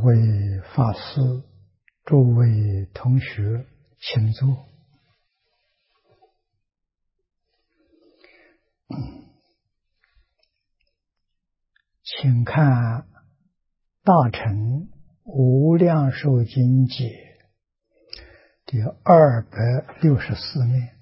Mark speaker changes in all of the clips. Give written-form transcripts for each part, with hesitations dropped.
Speaker 1: 位法师、诸位同学，请坐。请看《大乘无量寿经解》第264面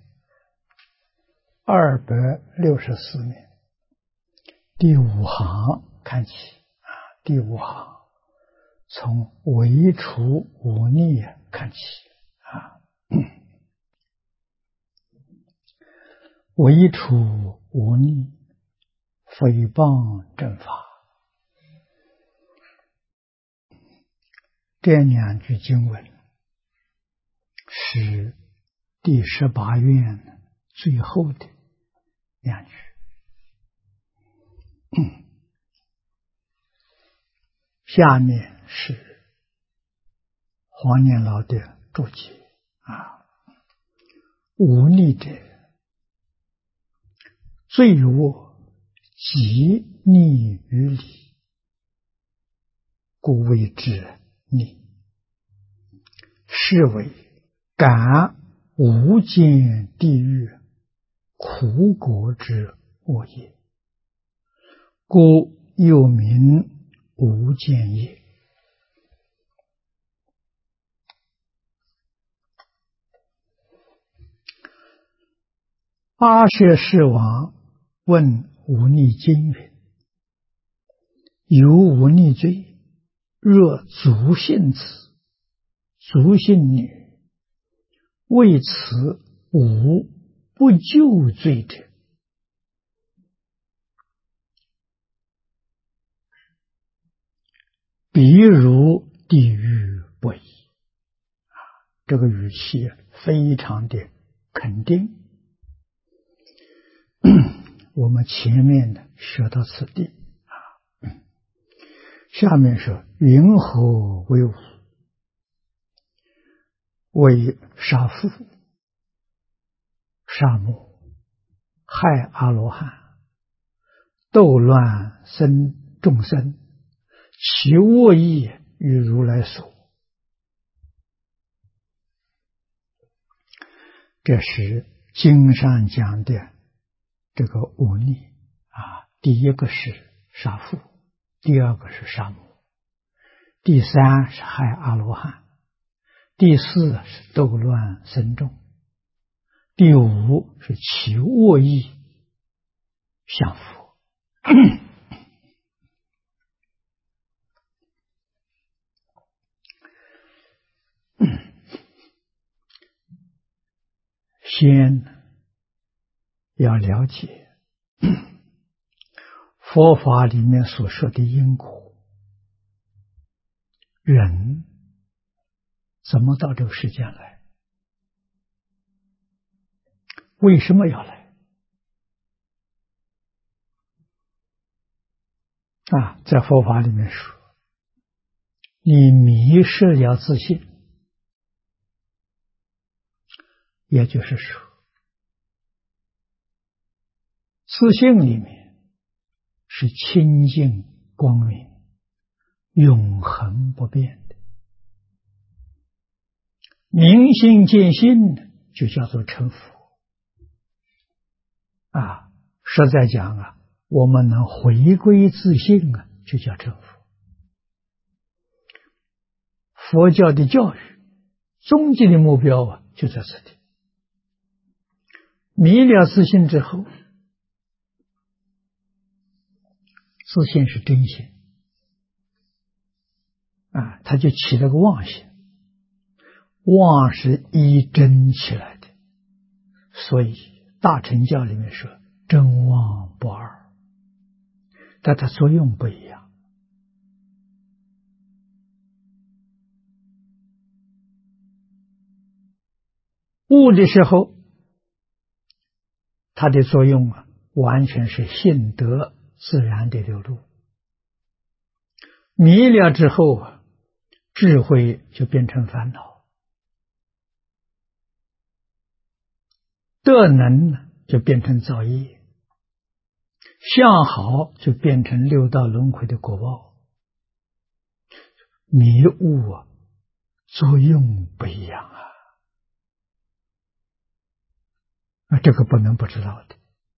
Speaker 1: ，264面第5行看起第5行，从唯除忤逆看起唯除忤逆，诽谤正法。这2句经文是第18愿最后的2句。下面是黄念老的注解忤逆者，罪恶极逆于理，故谓之逆，是为感无间地狱苦果之恶业，故又名无间业。阿阇世王问忤逆经云：有忤逆罪，若族姓子、族姓女，为此无不救罪者，必如地狱不已。这个语气非常的肯定。我们前面的学到此地下面说云何为无？为杀父、杀母、害阿罗汉、斗乱众生，其恶意与如来所。这是经上讲的这个忤逆第一个是杀父，第二个是杀母，第三是害阿罗汉，第四是斗乱僧众，第五是起恶意向佛。先要了解佛法里面所说的因果，人怎么到这个世间来？为什么要来？在佛法里面说，你迷失了自信，也就是说，自信里面是清净光明、永恒不变的。明心见性就叫做成佛。实在讲我们能回归自信就叫成佛。佛教的教育终极的目标就在此地。迷了自信之后，自信是真心它就起了个妄心，妄是依真起来的，所以大乘教里面说真妄不二，但它作用不一样。悟的时候，它的作用完全是性德自然的流露。迷了之后智慧就变成烦恼，德能就变成造业，相好就变成六道轮回的果报。 迷悟啊，作用不一样啊。这个不能不知道的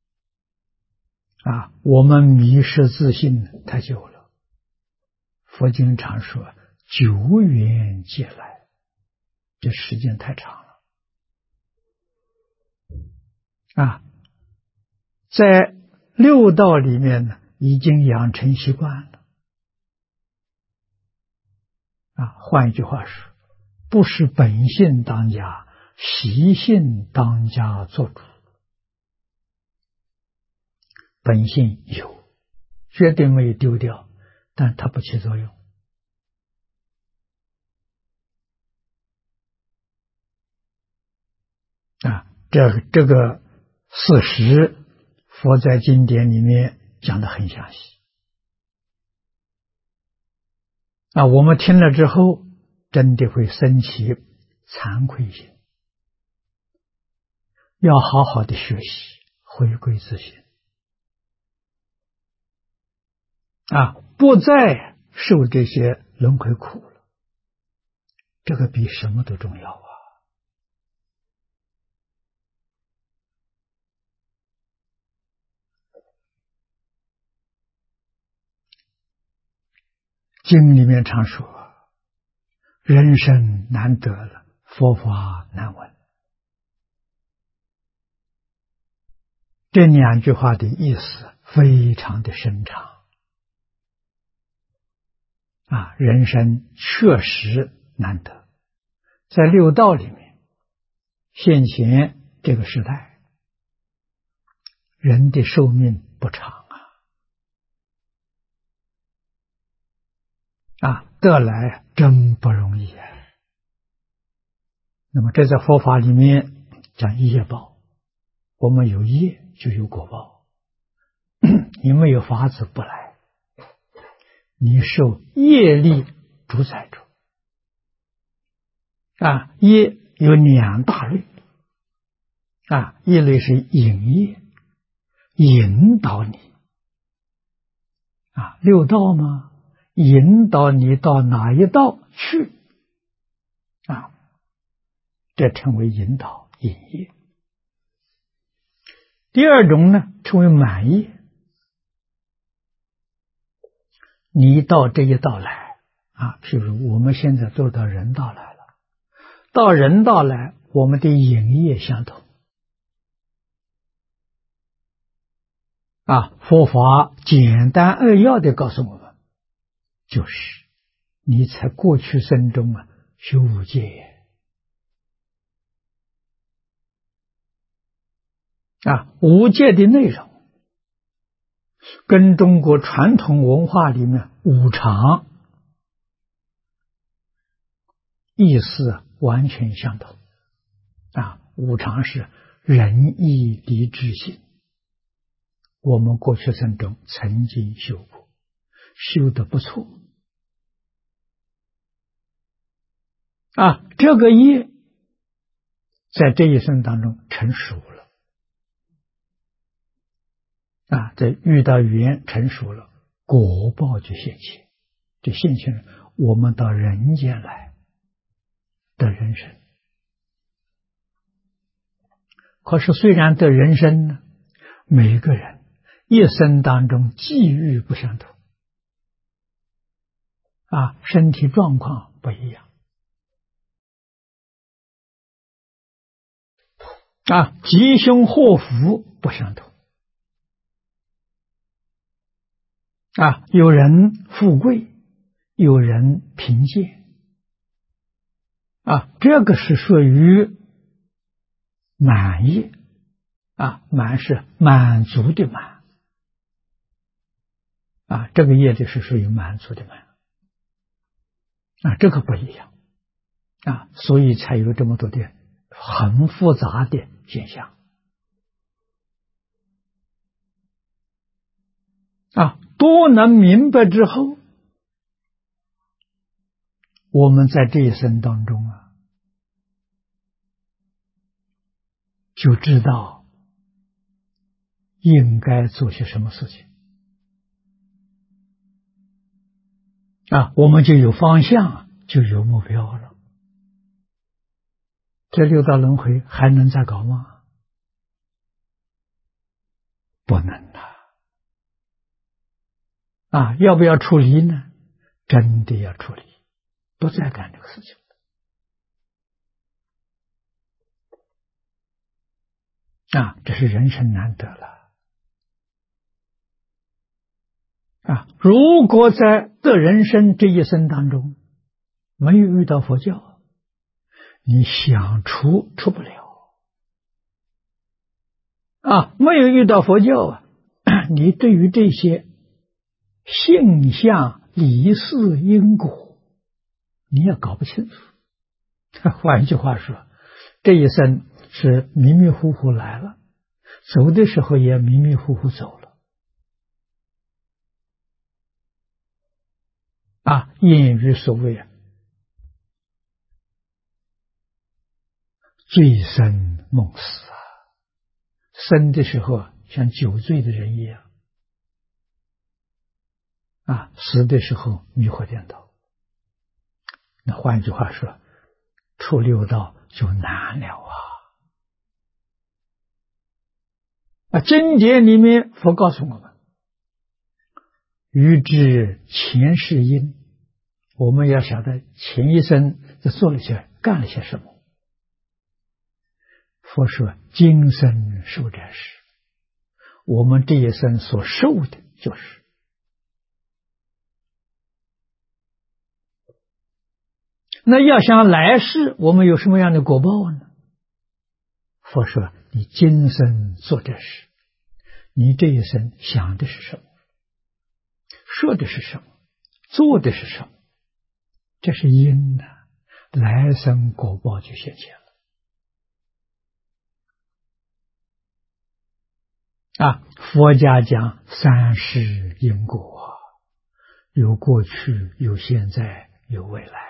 Speaker 1: 啊。我们迷失自信太久了，佛经常说久远劫来，这时间太长了啊。在六道里面呢，已经养成习惯了啊。换一句话说，不是本性当家，习性当家做主。本性有，绝对没有丢掉，但它不起作用啊。这个事实，佛在经典里面讲得很详细啊。我们听了之后，真的会升起惭愧心，要好好的学习，回归自信啊，不再受这些轮回苦了。这个比什么都重要啊。经里面常说，人生难得了，佛法难闻。这两句话的意思非常的深长啊，人生确实难得。在六道里面，现前这个时代，人的寿命不长啊，得来真不容易啊。那么这在佛法里面讲业报，我们有业就有果报，你没有法子不来，你受业力主宰着啊。业有两大类啊，一类是引业，引导你啊，六道嘛，引导你到哪一道去啊，这称为引导引业。第二种呢，称为满业，你到这一道来啊，譬如我们现在都到人道来了，到人道来，我们的引业相同啊。佛法简单扼要的告诉我们，就是你在过去生中啊修五戒啊，五戒的内容跟中国传统文化里面五常意思完全相同啊。五常是仁义礼智信，我们过去生中曾经修过，修得不错啊。这个业在这一生当中成熟了啊，在遇到缘成熟了，果报就现前，就现前了我们到人间来的人生。可是虽然得人生呢，每个人一生当中际遇不相同啊，身体状况不一样啊，吉凶祸福不相同啊，有人富贵，有人贫贱啊，这个是属于满业啊，满是满足的满啊，这个业就是属于满足的满啊，这个不一样啊，所以才有这么多的很复杂的现象啊。多能明白之后，我们在这一生当中啊，就知道应该做些什么事情我们就有方向，就有目标了。这六道轮回还能再搞吗？不能了。要不要处理呢？真的要处理，不再干这个事情。这是人生难得了。如果在的人生这一生当中没有遇到佛教，你想出不了。没有遇到佛教你对于这些性相、理事、因果，你也搞不清楚。换一句话说，这一生是迷迷糊糊来了，走的时候也迷迷糊糊走了。谚语所谓醉生梦死生的时候像酒醉的人一样，死的时候迷惑颠倒。那换一句话说，出六道就难了经典里面佛告诉我们，欲知前世因，我们要晓得前一生干了些什么。佛说今生受者是，我们这一生所受的就是。那要想来世我们有什么样的果报呢？佛说你今生做这事，你这一生想的是什么，说的是什么，做的是什么，这是因来生果报就现前了。佛家讲三世因果，有过去，有现在，有未来。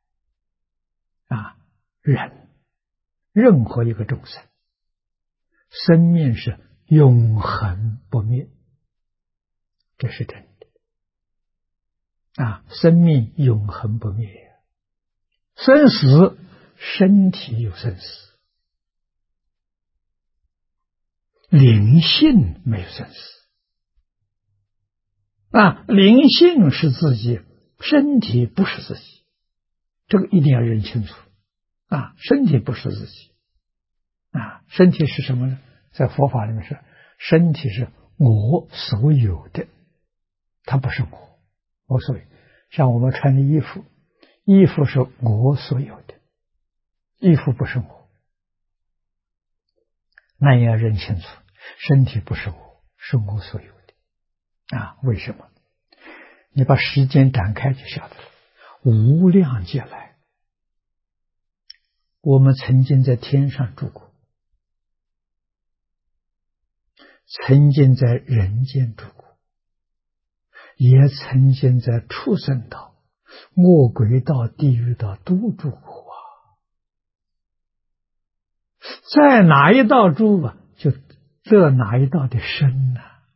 Speaker 1: 任何一个众生，生命是永恒不灭，这是真的。生命永恒不灭，生死身体有生死，灵性没有生死。灵性是自己，身体不是自己，这个一定要认清楚。身体不是自己。身体是什么呢？在佛法里面说，身体是我所有的，它不是我所有。像我们穿的衣服，衣服是我所有的，衣服不是我。那也要认清楚，身体不是我，是我所有的。为什么？你把时间展开就晓得了。无量劫来，我们曾经在天上住过，曾经在人间住过，也曾经在畜生道、恶鬼道、地狱道都住过在哪一道住就这哪一道的身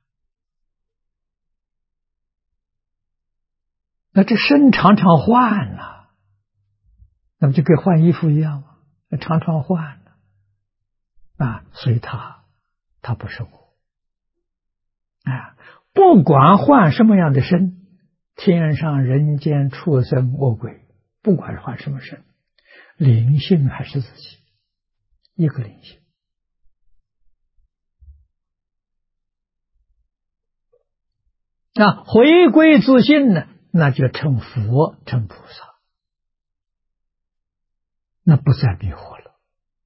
Speaker 1: 那这身常常换那么就跟换衣服一样常常换所以它不是我不管换什么样的身，天上人间畜生恶鬼，不管是换什么身，灵性还是自己一个灵性。回归自信呢，那就成佛成菩萨，那不再迷惑了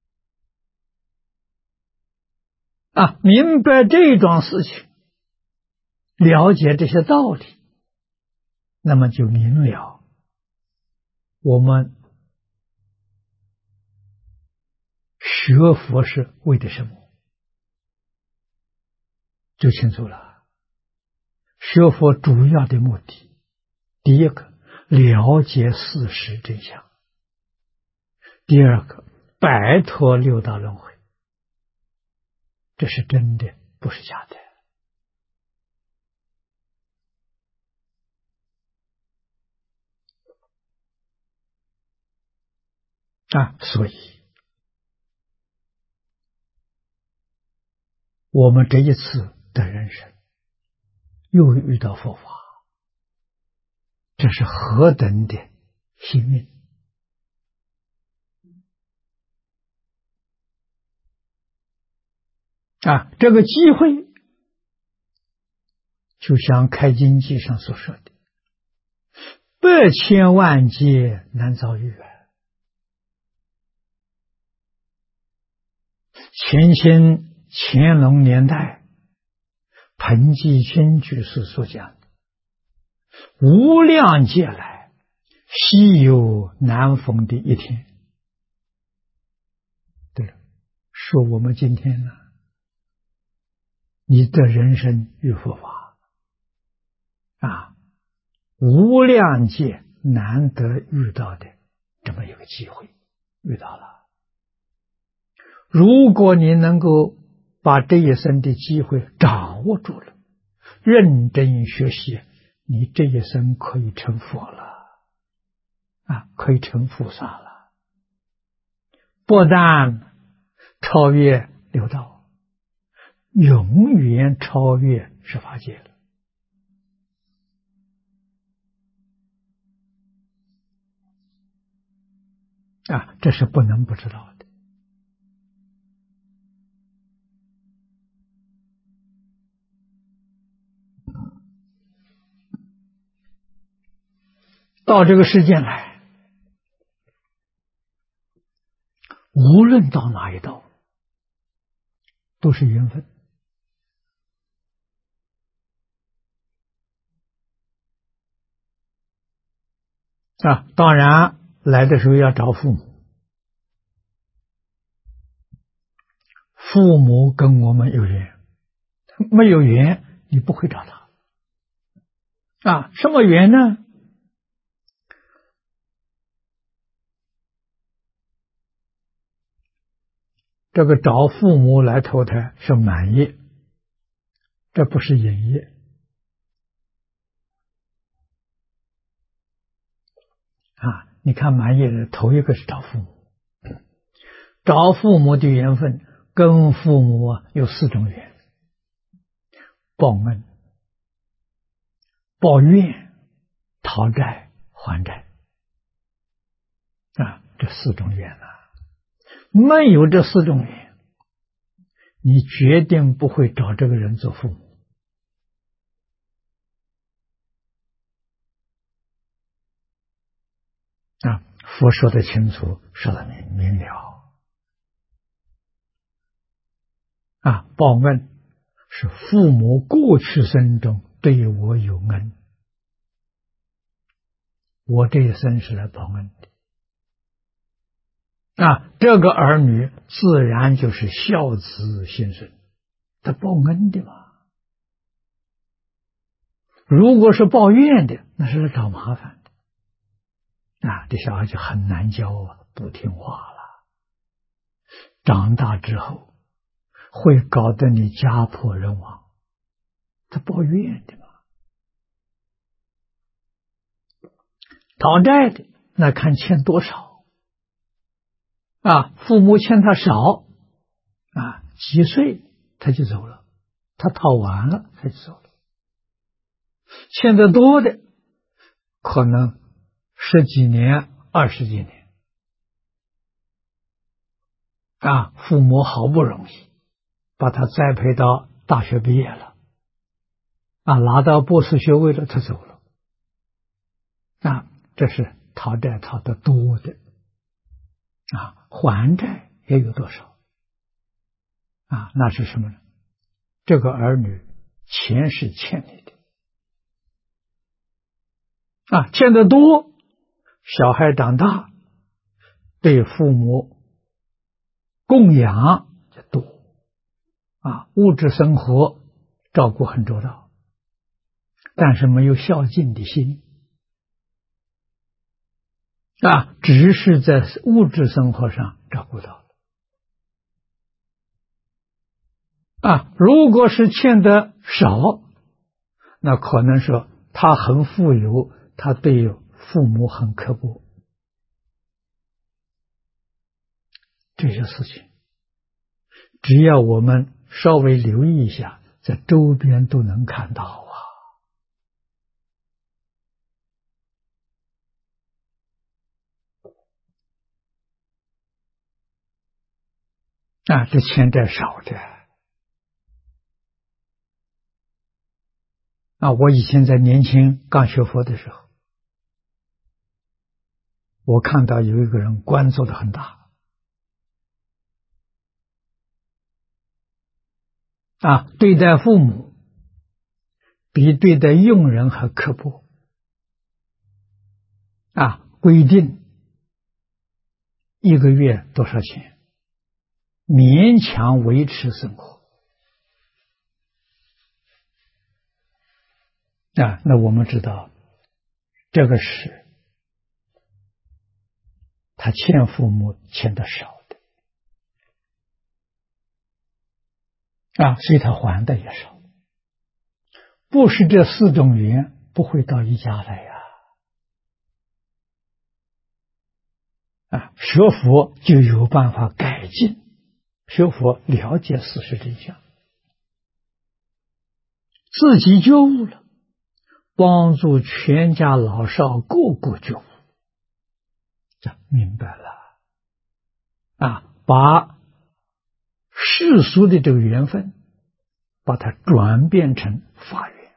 Speaker 1: 明白这桩事情，了解这些道理，那么就明了我们学佛是为的什么，就清楚了。学佛主要的目的，第一个了解事实真相，第二个摆脱六道轮回，这是真的，不是假的。 所以我们这一次的人生又遇到佛法，这是何等的幸运这个机会就像开经记上所说的，百千万劫难遭遇乾隆年代彭济清居士所讲的，无量劫来稀有难逢的一天。对了，说我们今天呢，你的人生与佛法无量劫难得遇到的这么一个机会，遇到了。如果你能够把这一生的机会掌握住了，认真学习，你这一生可以成佛了可以成菩萨了，不但超越六道，永远超越十法界了这是不能不知道的。到这个世间来，无论到哪一道，都是缘分当然来的时候要找父母，父母跟我们有缘，没有缘你不会找他什么缘呢？这个找父母来投胎是满业，这不是引业你看满业的头一个是找父母，找父母的缘分跟父母有4种缘：报恩、报怨、讨债、还债这4种缘没有这4种缘，你决定不会找这个人做父母佛说得清楚，说得明了报恩是父母过去生中对我有恩，我这一生是来报恩的这个儿女自然就是孝子心生，他报恩的嘛。如果是报怨的，那是来找麻烦的这小孩就很难教不听话了，长大之后会搞得你家破人亡，他报怨的嘛。讨债的那看欠多少父母欠他少几岁他就走了，他讨完了他就走了。欠得多的可能10几年20几年父母好不容易把他栽培到大学毕业了拿到博士学位了，他走了这是讨债讨得多的还债也有多少那是什么呢？这个儿女钱是欠你的欠得多，小孩长大对父母供养就多物质生活照顾很周到，但是没有孝敬的心只是在物质生活上照顾到了如果是欠的少，那可能说他很富有，他对父母很刻薄这些事情，只要我们稍微留意一下，在周边都能看到啊。这欠债少的我以前在年轻刚学佛的时候，我看到有一个人官做得很大对待父母比对待佣人还刻薄规定一个月多少钱，勉强维持生活那我们知道这个是他欠父母欠的少的所以他还的也少，不是这4种缘不会到一家来学佛就有办法改进，学佛了解事实真相，自己觉悟了，帮助全家老少个个觉悟，明白了把世俗的这个缘分把它转变成法缘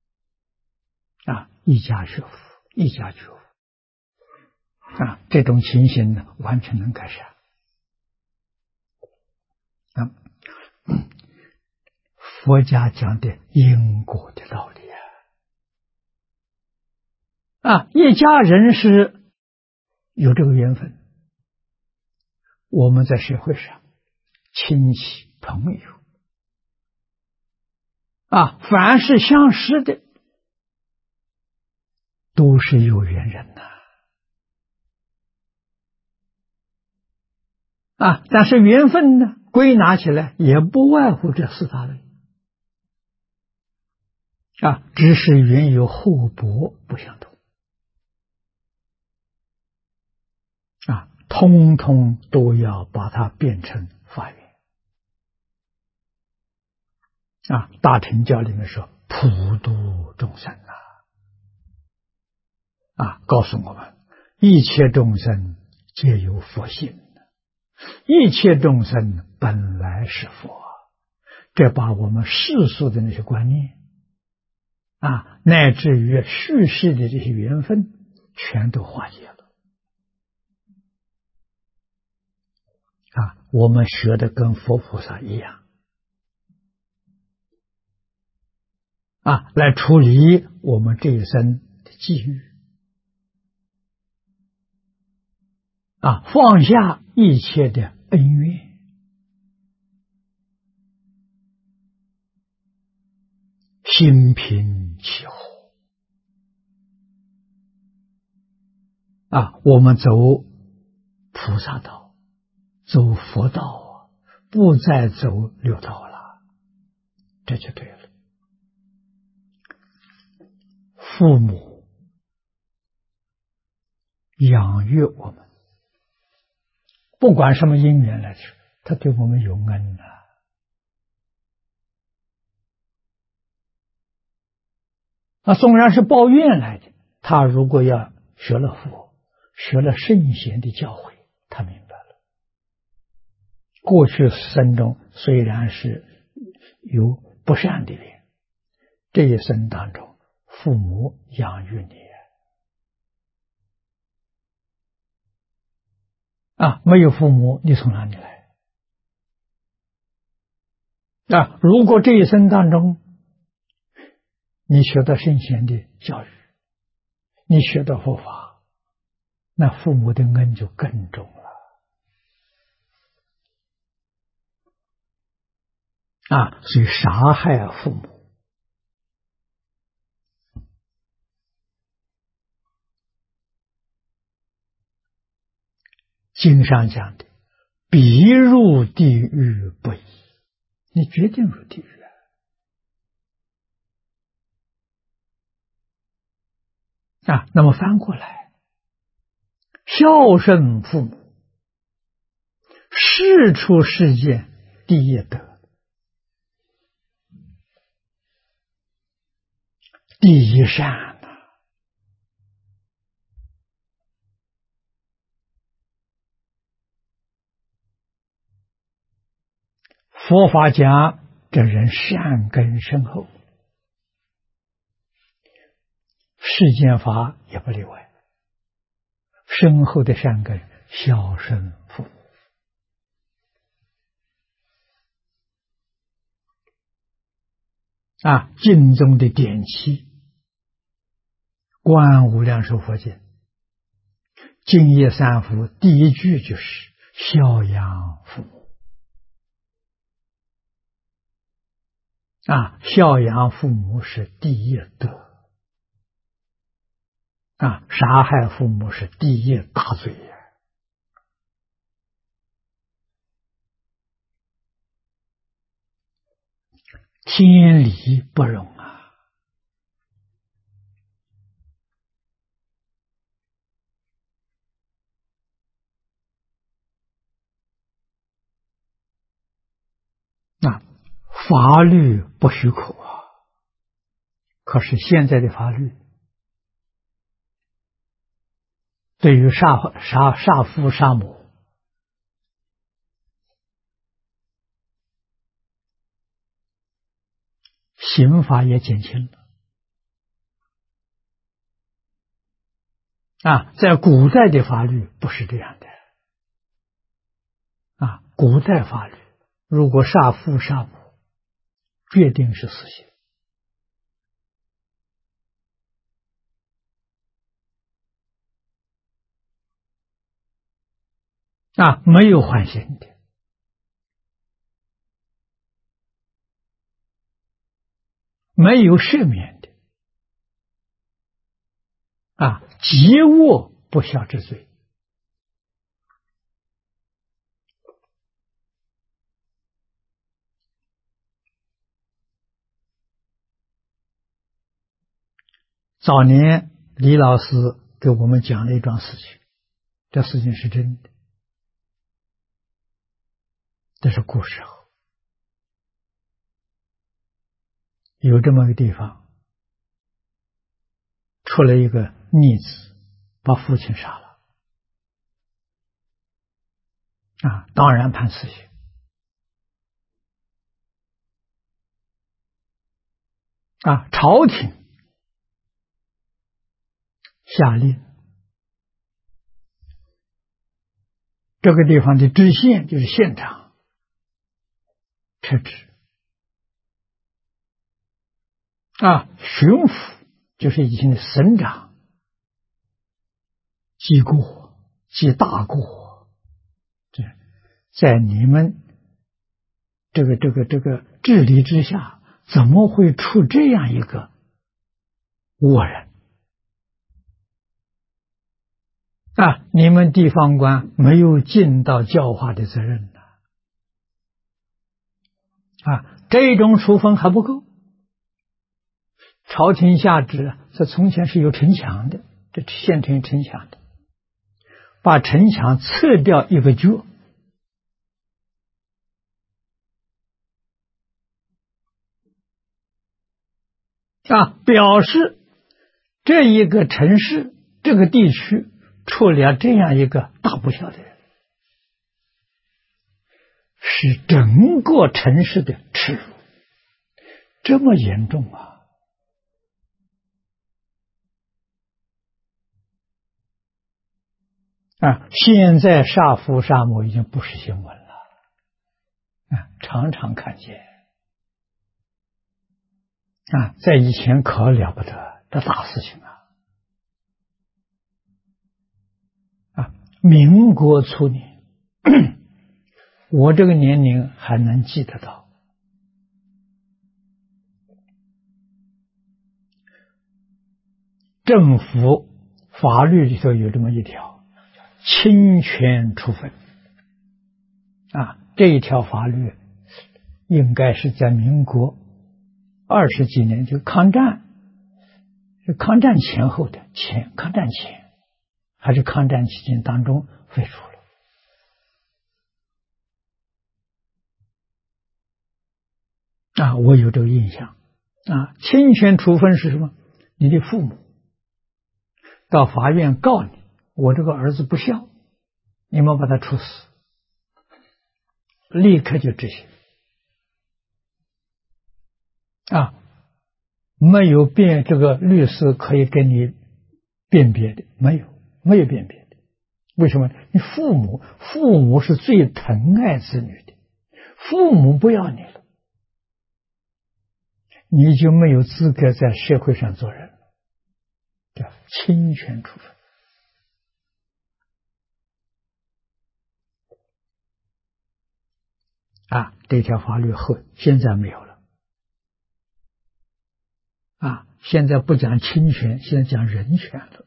Speaker 1: 一家学佛，一家觉悟这种情形呢，完全能改善佛家讲的因果的道理一家人是有这个缘分，我们在社会上亲戚朋友凡是相识的都是有缘人但是缘分呢，归纳起来也不外乎这4大类只是缘有厚薄不相同通通都要把它变成法缘大乘教里面说普度众生告诉我们一切众生皆有佛性，一切众生本来是佛，这把我们世俗的那些观念乃至于续世的这些缘分全都化解了我们学的跟佛菩萨一样来处理我们这一生的际遇放下一切的恩怨，心平气和我们走菩萨道，走佛道不再走六道了，这就对了。父母养育我们，不管什么因缘来说，他对我们有恩纵然是报怨来的，他如果要学了佛，学了圣贤的教诲，他明白了。过去生中虽然是有不善的人，这一生当中父母养育你没有父母你从哪里来如果这一生当中你学到圣贤的教育，你学到佛法，那父母的恩就更重了所以杀害父母经上讲的必入地狱不疑，你决定入地狱那么翻过来，孝顺父母世出世间第一德，第一善呐。佛法讲这人善根深厚，世间法也不例外，深厚的善根，孝顺父母。经中的典籍，观无量寿佛经，净业三福第一句就是孝养父母。孝养父母是第一德。杀害父母是第一大罪呀！天理不容啊！法律不许可啊，可是现在的法律对于杀父杀母，刑罚也减轻了。在古代的法律不是这样的。古代法律如果杀父杀母，决定是死刑。没有缓刑的。没有赦免的。极恶不孝之罪。早年李老师给我们讲了一桩事情，这事情是真的，这是古时候有这么个地方，出了一个逆子，把父亲杀了。当然判死刑。朝廷下令，这个地方的知县就是县长撤职。巡抚就是以前的省长记过，记大过，在你们这个治理之下，怎么会出这样一个恶人？你们地方官没有尽到教化的责任这种处分还不够。朝廷下旨，这从前是有城墙的，这县城有城墙的，把城墙撤掉一个角，表示这一个城市这个地区出了这样一个大不孝的人，是整个城市的耻辱，这么严重啊！现在杀父杀母已经不是新闻了，常常看见。在以前可了不得，这大事情民国初年，我这个年龄还能记得到，政府法律里头有这么一条，侵权处分。这一条法律应该是在民国20几年，就抗战前后的抗战前还是抗战期间当中废除了。 我有这个印象侵权处分是什么？你的父母到法院告你，我这个儿子不孝，你们把他处死，立刻就执行没有这个律师可以跟你辨别的，没有辨别的。为什么？你父母是最疼爱子女的，父母不要你了，你就没有资格在社会上做人了，叫侵权处分这条法律现在没有了现在不讲侵权，现在讲人权了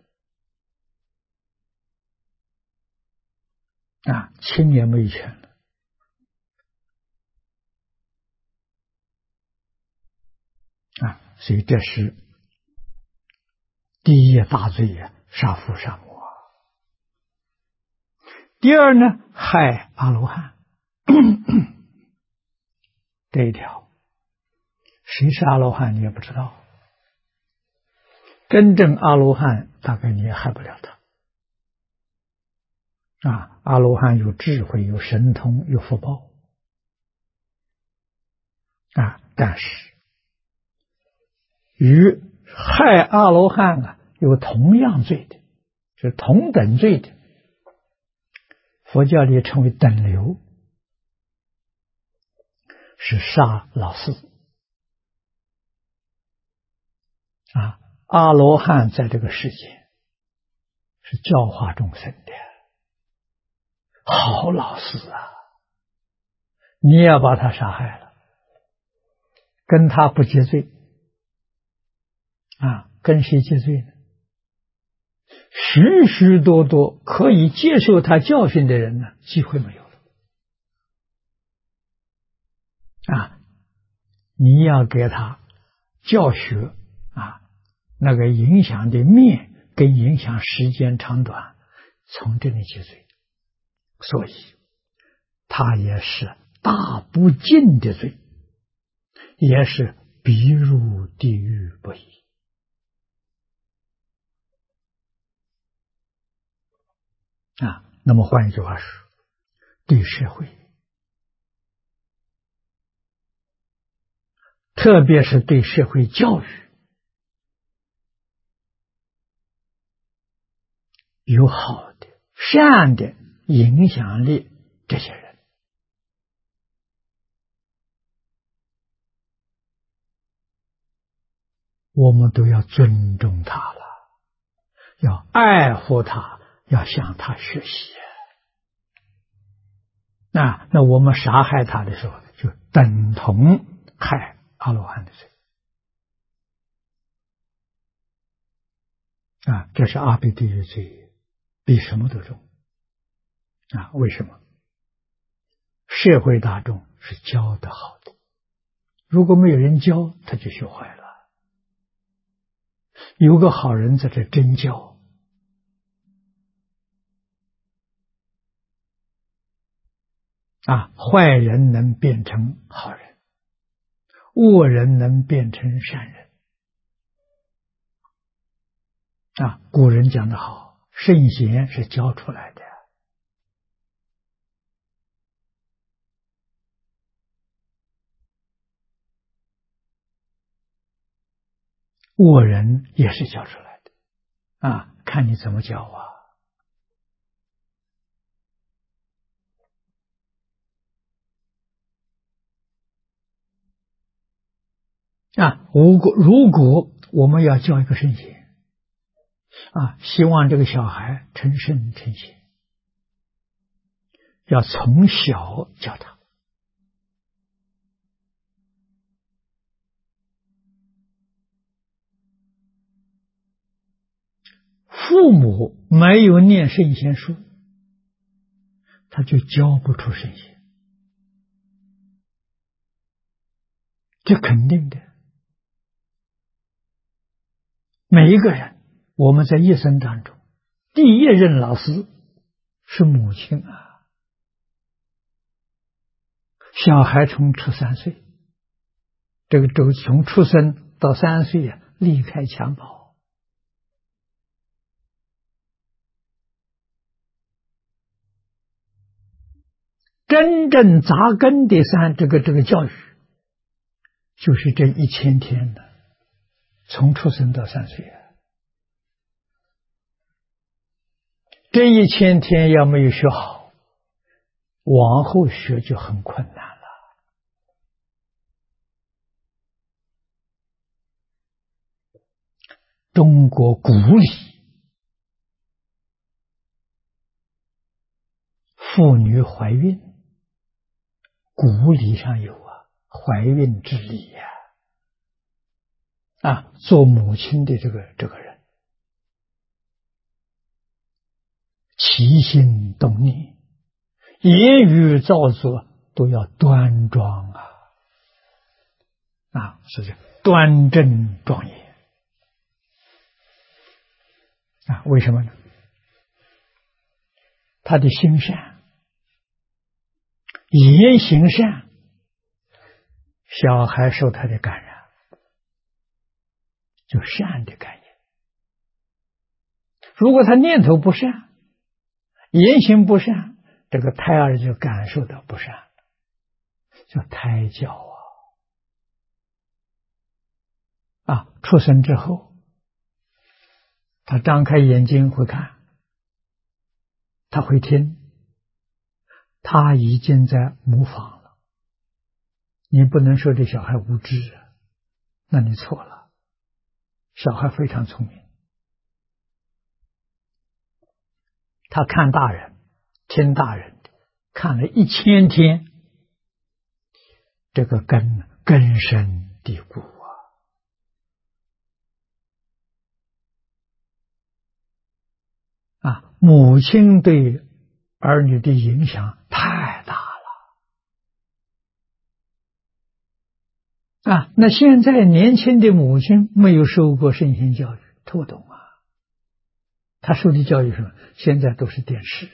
Speaker 1: 侵也没有权了所以这是第一大罪杀父杀母第二呢，害阿罗汉这一条，谁是阿罗汉你也不知道，真正阿罗汉大概你也害不了他阿罗汉有智慧，有神通，有福报但是与害阿罗汉有同样罪的，是同等罪的，佛教里称为等流，是杀老四阿罗汉在这个世界是教化众生的好老四你也要把他杀害了，跟他不结罪跟谁结罪呢？许许多多可以接受他教训的人呢，机会没有了你要给他教学那个影响的面跟影响时间长短，从这里结罪，所以他也是大不敬的罪，也是逼入地狱不已那么换一句话说，对社会，特别是对社会教育有好的善的影响力，这些人我们都要尊重他了，要爱护他，要向他学习那我们杀害他的时候，就等同害阿罗汉的罪这是阿鼻地狱罪，比什么都重为什么？社会大众是教得好的，如果没有人教，他就学坏了。有个好人在这真教坏人能变成好人，恶人能变成善人古人讲得好，圣贤是教出来的恶人也是教出来的看你怎么教如果我们要教一个圣贤希望这个小孩成圣成贤，要从小教他父母没有念圣贤书，他就教不出圣贤，这肯定的。每一个人，我们在一生当中，第一任老师是母亲小孩从出3岁， 这个周从出生到3岁啊，离开襁褓，真正扎根的这个教育，就是这1000天的，从出生到3岁啊，这1000天要没有学好，往后学就很困难了。中国古礼，妇女怀孕，古礼上有啊，怀孕之礼呀，做母亲的这个人，起心动念，言语造作都要端庄是这端正庄严为什么呢？他的心善，言行善，小孩受他的感染，就善的感言。如果他念头不善，言行不善，这个胎儿就感受到不善，叫胎教出生之后，他张开眼睛会看，他会听，他已经在模仿了。你不能说这小孩无知那你错了，小孩非常聪明，他看大人，听大人的，看了1000天，这个根深蒂固母亲对儿女的影响太大了那现在年轻的母亲没有受过圣贤教育，他不懂他受的教育什么？现在都是电视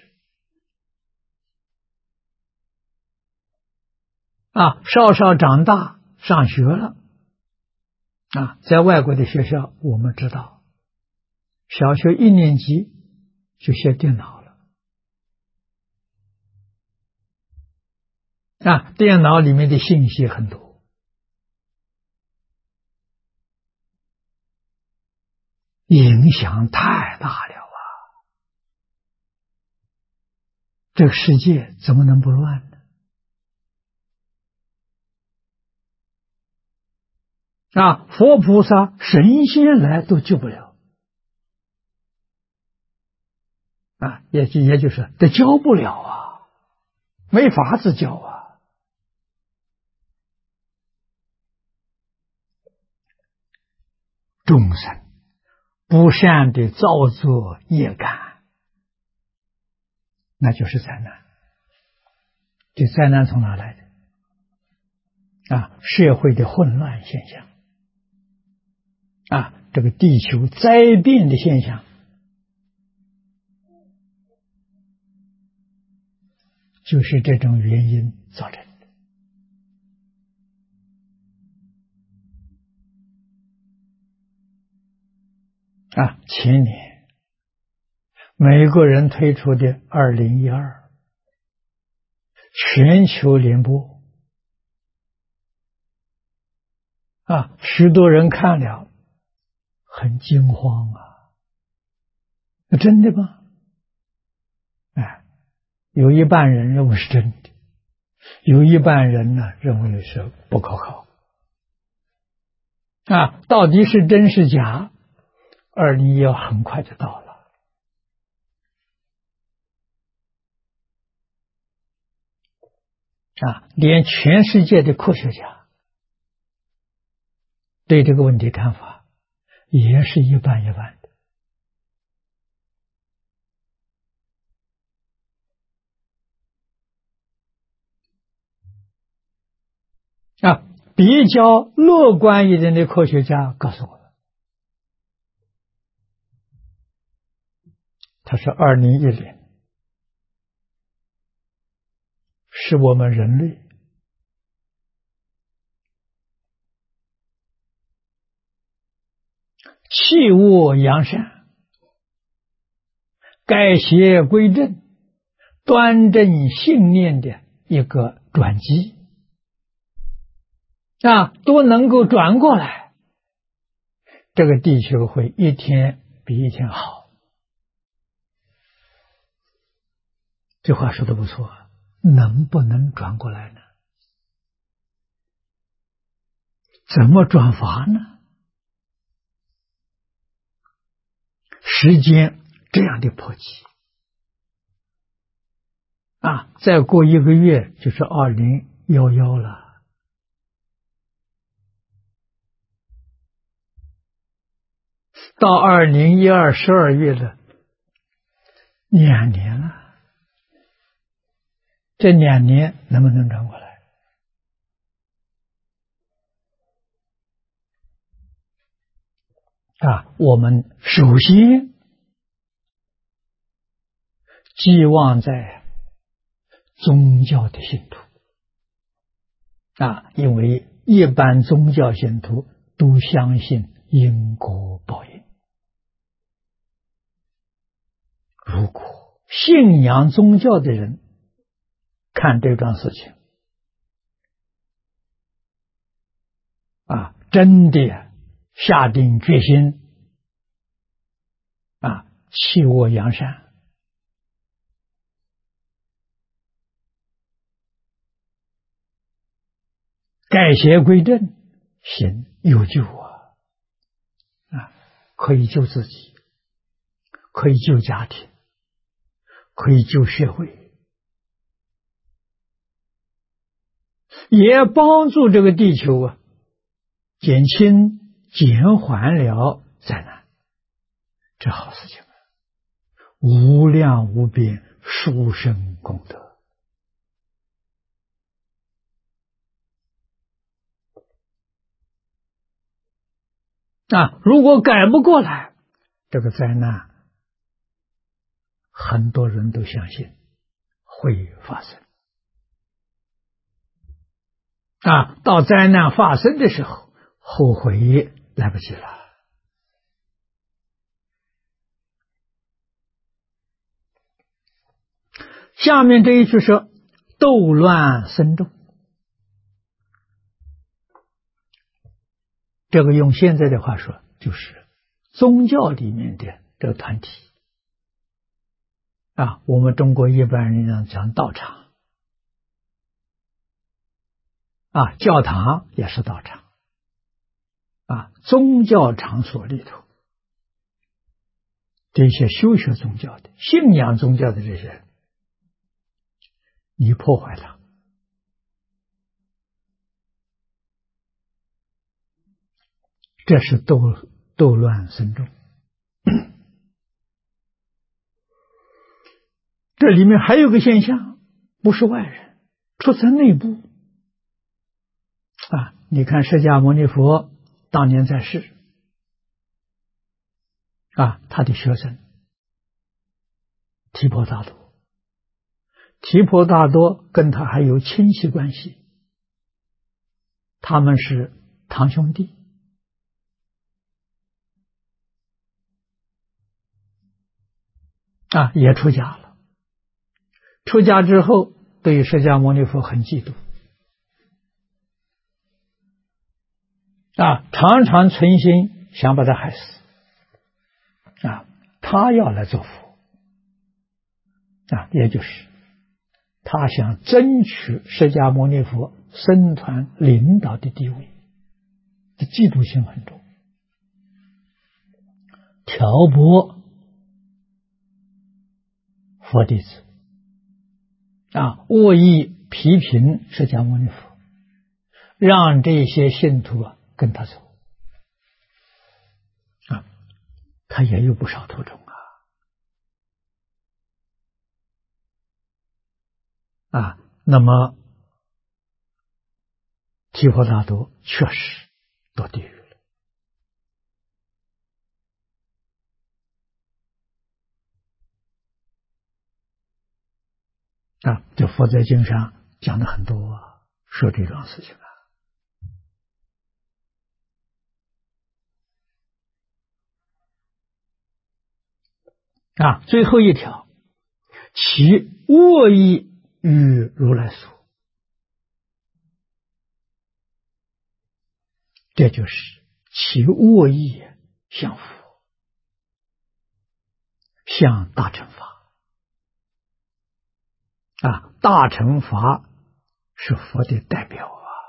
Speaker 1: 稍稍长大上学了在外国的学校我们知道，小学1年级就学电脑了电脑里面的信息很多，影响太大了这个世界怎么能不乱呢？佛菩萨神仙来都救不了也就是他教不了没法子教众生不善的造作业感，那就是灾难。这灾难从哪来的？社会的混乱现象这个地球灾变的现象，就是这种原因造成的前年美国人推出的2012全球联播许多人看了很惊慌真的吗？有一半人认为是真的，有一半人呢认为是不可靠到底是真是假？2012很快就到了连全世界的科学家对这个问题看法也是一半一半的比较乐观一点的科学家告诉我们，他说2010是我们人类弃恶扬善，改邪归正，端正信念的一个转机都能够转过来，这个地球会一天比一天好。这话说的不错，能不能转过来呢？怎么转法呢？时间这样的迫切再过1个月就是2011了。到2012 12月了，2年了。这2年能不能转过来？我们首先寄望在宗教的信徒因为一般宗教信徒都相信因果报应。如果信仰宗教的人看这桩事情真的下定决心弃恶扬善，改邪归正，行有救可以救自己，可以救家庭，可以救社会，也帮助这个地球减轻减缓了灾难，这好事情无量无边殊胜功德如果改不过来，这个灾难很多人都相信会发生到灾难发生的时候，后悔来不及了。下面这一句说斗乱僧众，这个用现在的话说就是宗教里面的这个团体我们中国一般人讲道场教堂也是道场宗教场所里头这些修学宗教的信仰宗教的这些人，你破坏了，这是斗乱僧众。这里面还有个现象，不是外人，出自内部你看释迦牟尼佛当年在世他的学生提婆达多，提婆达多跟他还有亲戚关系，他们是堂兄弟也出家了。出家之后对释迦牟尼佛很嫉妒常常存心想把他害死他要来做佛也就是他想争取释迦牟尼佛僧团领导的地位，这嫉妒心很重，挑拨佛弟子恶意批评释迦牟尼佛，让这些信徒跟他走他也有不少徒众那么提婆达多确实堕地狱了这佛在经上讲的很多说这桩事情最后一条，其恶意与如来所，这就是其恶意相符，像大乘法。大乘法是佛的代表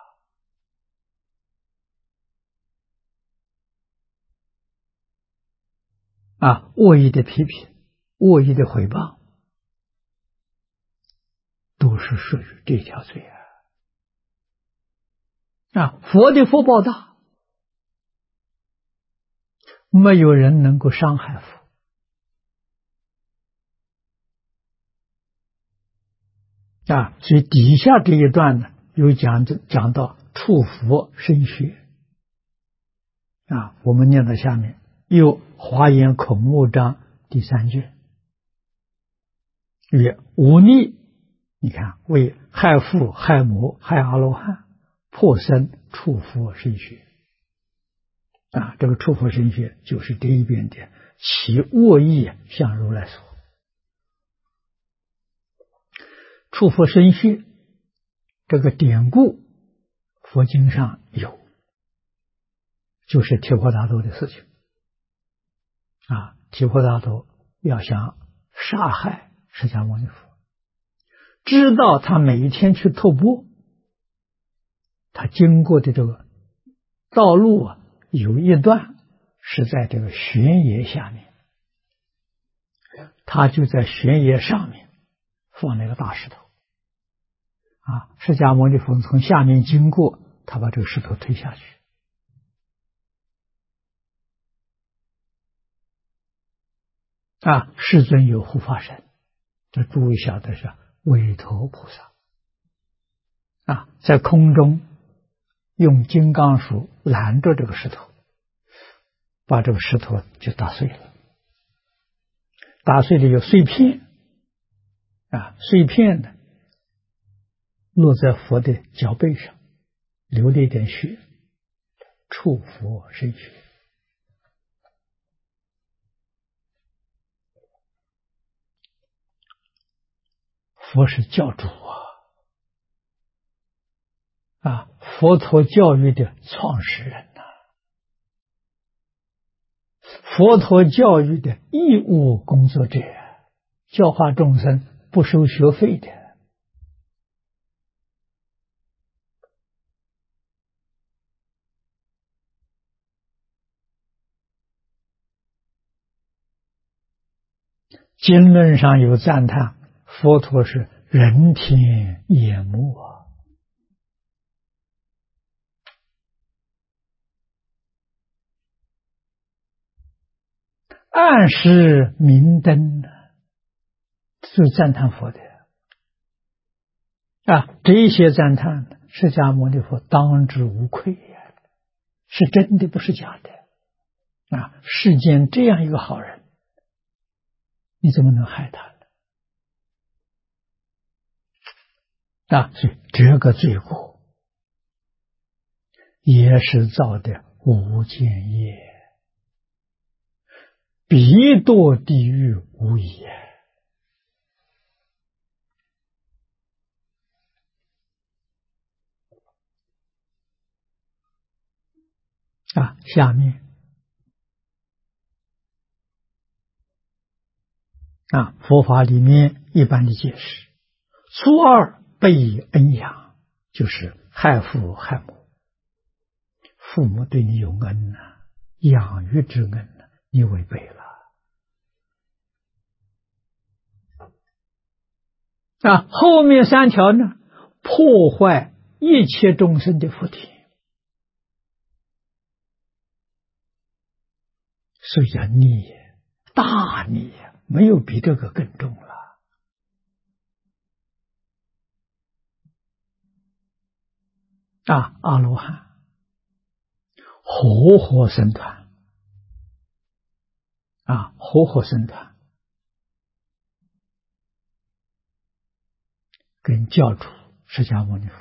Speaker 1: 恶意的批评、恶意的诽谤，都是属于这条罪佛的福报大，没有人能够伤害佛。所以底下这一段呢，有讲到触佛生学我们念到下面，有华严孔目章第3卷，曰忤逆，你看为害父害母害阿罗汉，破生触佛生学这个触佛生学就是这一边的其恶意向如来所。触佛生学这个典故佛经上有，就是提婆达多的事情提婆达多要想杀害释迦牟尼佛，知道他每一天去托钵，他经过的这个道路有一段是在这个悬崖下面，他就在悬崖上面放了一个大石头释迦牟尼佛从下面经过，他把这个石头推下去世尊有护法神，这诸位晓得是韦陀菩萨在空中用金刚杵拦着这个石头，把这个石头就打碎了，打碎了有碎片碎片呢落在佛的脚背上，流了一点血，触佛生血。佛是教主佛陀教育的创始人佛陀教育的义务工作者，教化众生不收学费的。经论上有赞叹，佛陀是人天眼目暗示明灯是赞叹佛的这些赞叹释迦牟尼佛当之无愧是真的，不是假的世间这样一个好人，你怎么能害他呢？所以这个罪过也是造的无间业，彼堕地狱无疑下面佛法里面一般的解释，初二被恩养，就是害父害母，父母对你有恩养育之恩你违背了后面3条呢，破坏一切众生的福田，所以叫逆，大逆，没有比这个更重了阿罗汉活活僧团活活僧团跟教主释迦牟尼佛，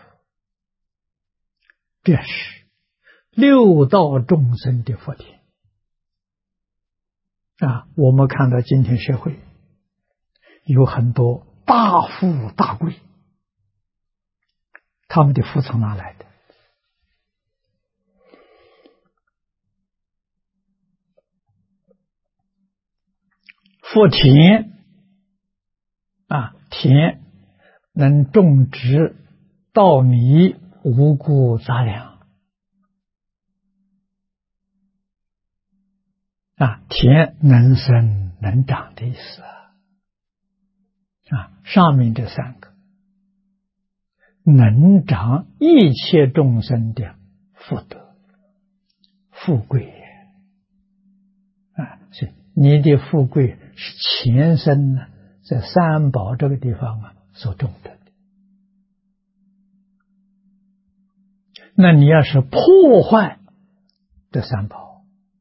Speaker 1: 这是六道众生的福田我们看到今天社会有很多大富大贵，他们的福从哪来的？福田田能种植稻米、五谷杂粮田能生能长的意思上面这三个能长一切众生的福德富贵也所以你的富贵是前生呢在三宝这个地方所种的。那你要是破坏这三宝，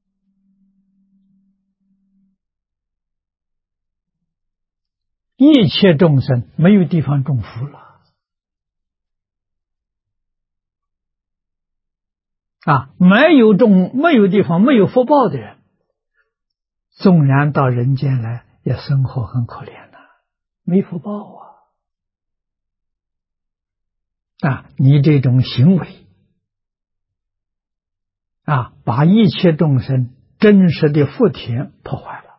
Speaker 1: 一切众生没有地方种福了没有地方没有福报的人，纵然到人间来也生活很可怜没福报你这种行为把一切众生真实的福田破坏了，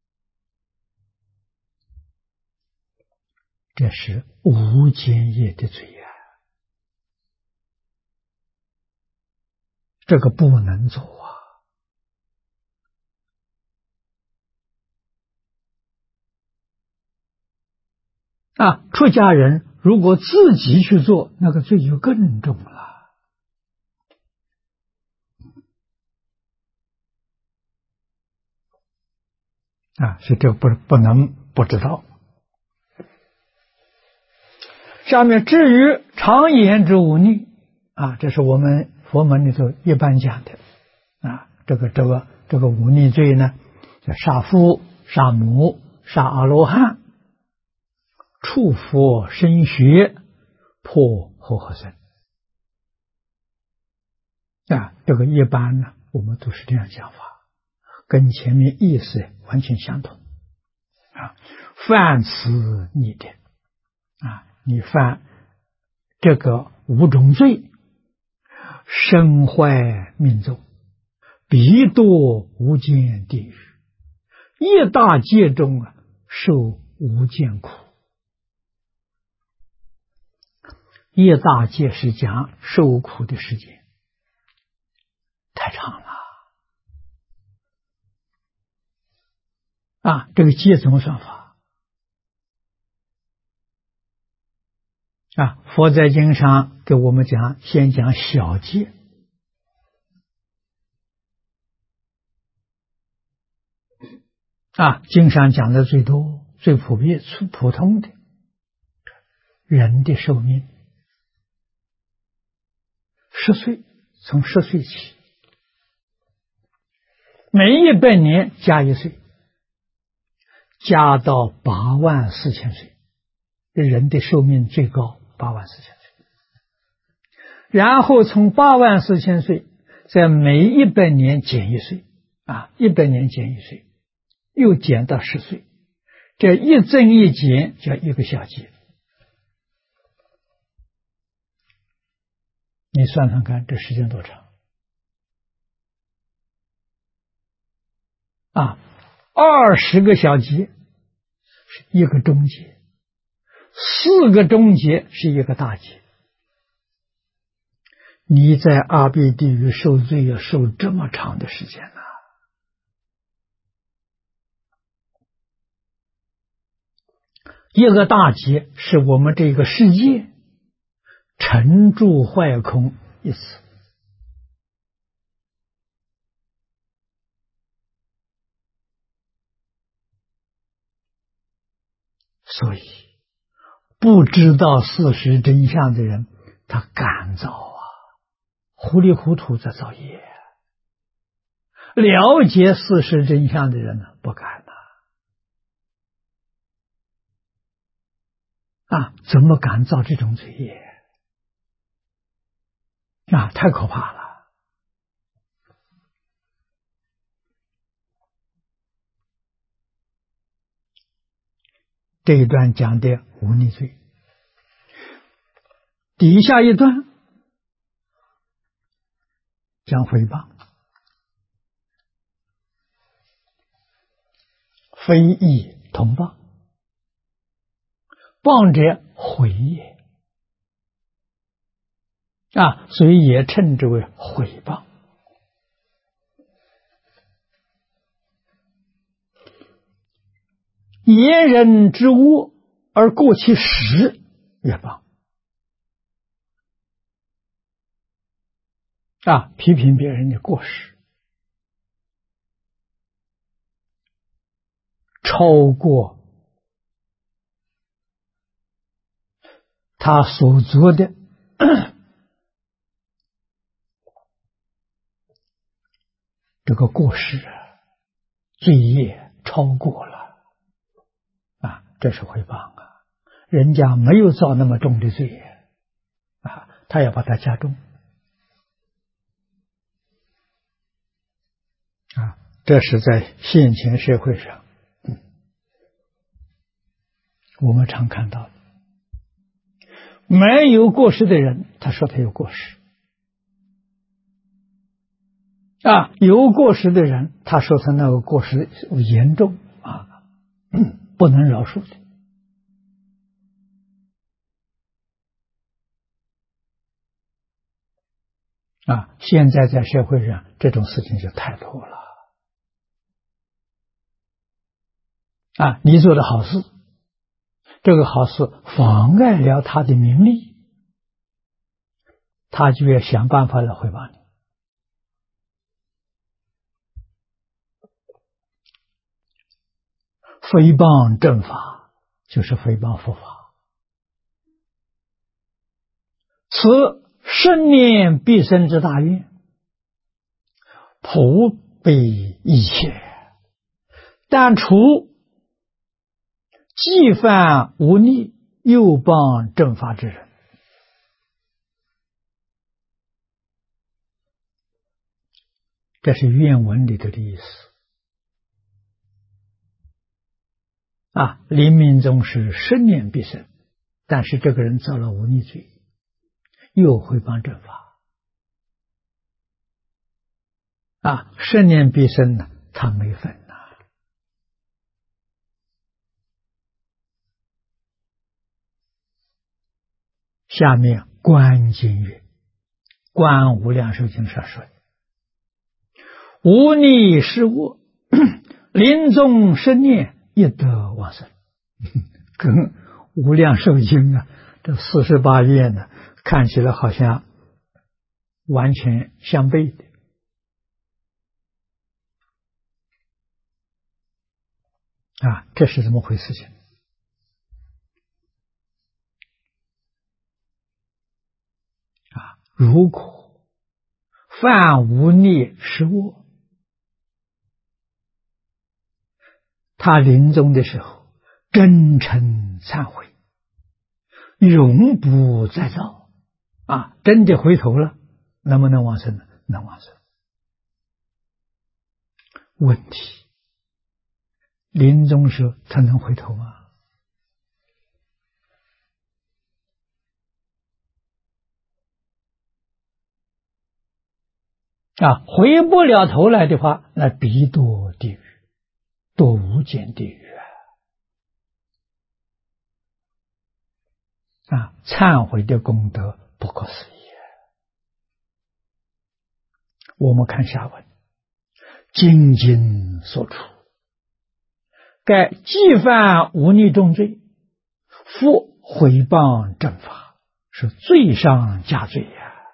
Speaker 1: 这是无间业的罪这个不能做出家人如果自己去做，那个罪就更重了所以这不能不知道。下面至于常言之忤逆这是我们佛门里头一般讲的这个忤逆罪呢，叫杀父、杀母、杀阿罗汉、触佛身血、破和合僧这个一般呢我们都是这样讲法，跟前面意思完全相同犯此逆的你犯这个五种罪，身坏命终，必堕无间地狱，一大劫中受无间苦。一大劫是讲受苦的时间太长了这个劫怎么算法佛在经上给我们讲，先讲小劫经上讲的最多最普遍普通的人的寿命10岁，从10岁起，每100年加1岁，加到84000岁，人的寿命最高84000岁，然后从84000岁在每100年减1岁100年减1岁，又减到10岁，这一增一减叫一个小劫。你算算看这时间多长20个小劫是一个中劫，4个中劫是一个大劫。你在阿鼻地狱受罪要受这么长的时间一个大劫是我们这个世界沉住坏空一次，所以不知道事实真相的人他敢造糊里糊涂在造业，了解事实真相的人不敢怎么敢造这种罪业太可怕了这一段讲的忤逆罪，底下一段讲诽谤，非义同谤，谤者毁也所以也称之为毁谤。言人之恶而过其实，也谤。批评别人的过失，超过他所做的这个过失罪业超过了这是诽谤人家没有造那么重的罪业他要把它加重这是在现前社会上我们常看到的。没有过失的人，他说他有过失有过失的人，他说他那个过失严重不能饶恕的现在在社会上这种事情就太多了你做的好事，这个好事妨碍了他的名利，他就要想办法来诽谤你诽谤正法就是诽谤佛法，此10年必生之大愿，普被一切，但除既犯忤逆又谤正法之人。这是愿文里头的意思临命终时10年必生，但是这个人造了忤逆罪，又诽谤正法10年必生呢，他没份下面观经曰，观无量寿经上说的，忤逆是恶，临终10年亦得往生，跟无量寿经这48愿呢，看起来好像完全相悖的这是怎么回事情如果犯忤逆是恶，他临终的时候真诚忏悔，永不再造真的回头了，能不能往生呢？能往生。问题，临终时他能回头吗？回不了头来的话，那必堕地狱，堕无间地狱忏悔的功德不可思议我们看下文，经今所处，该既犯忤逆重罪，复毁谤正法，是罪上加罪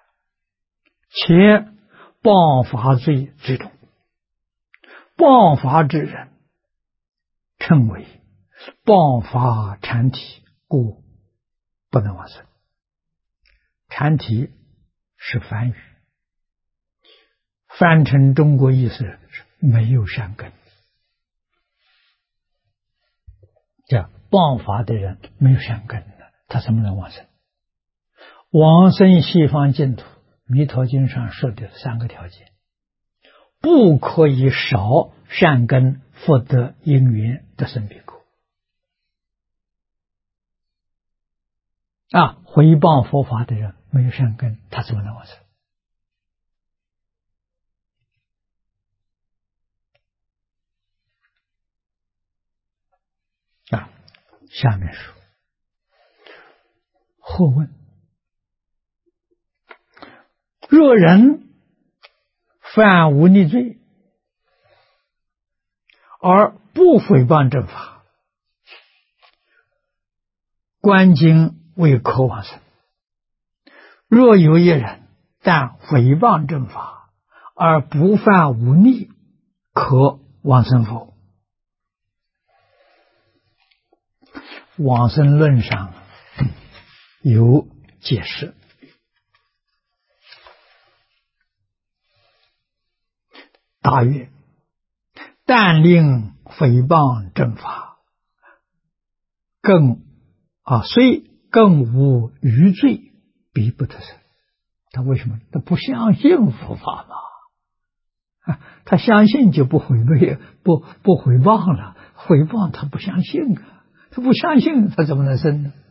Speaker 1: 且谤法罪最重，谤法之人称为谤法禅体，故不能往生。禅体是梵语，翻成中国意思是没有善根，叫谤法的人没有善根他怎么能往生？往生西方净土，弥陀经上说的3个条件，不可以少善根福德因缘得生彼国毁谤佛法的人没有善根，他怎么能往生？下面说，或问：若人犯无逆罪而不毁谤正法，观经为可往生；若有一人但毁谤正法而不犯无逆，可往生否？往生论上有解释。大约但令毁谤正法，虽更无余罪，必不得生。他为什么？他不相信佛法嘛。他相信就不毁谤，不毁谤了。毁谤他不相信啊。他不相信，他怎么能生呢？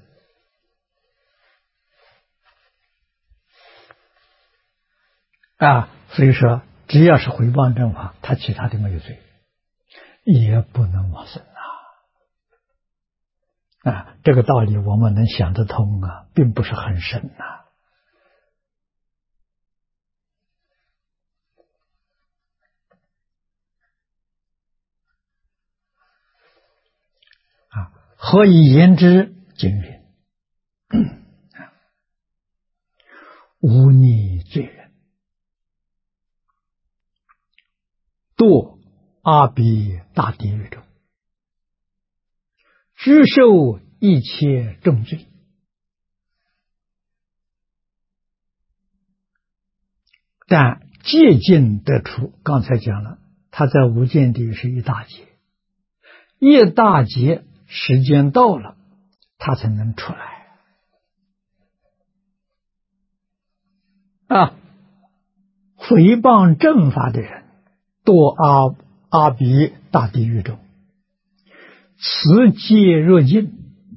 Speaker 1: 所以说，只要是毁谤正法，他其他的没有罪，也不能往生这个道理我们能想得通并不是很深何以言之？经云：无逆罪人，堕阿鼻大地狱中，知受一切重罪，但戒尽得出。刚才讲了，他在无间地狱是一大劫，一大劫时间到了，他才能出来毁谤正法的人堕阿鼻大地狱中，此戒若尽，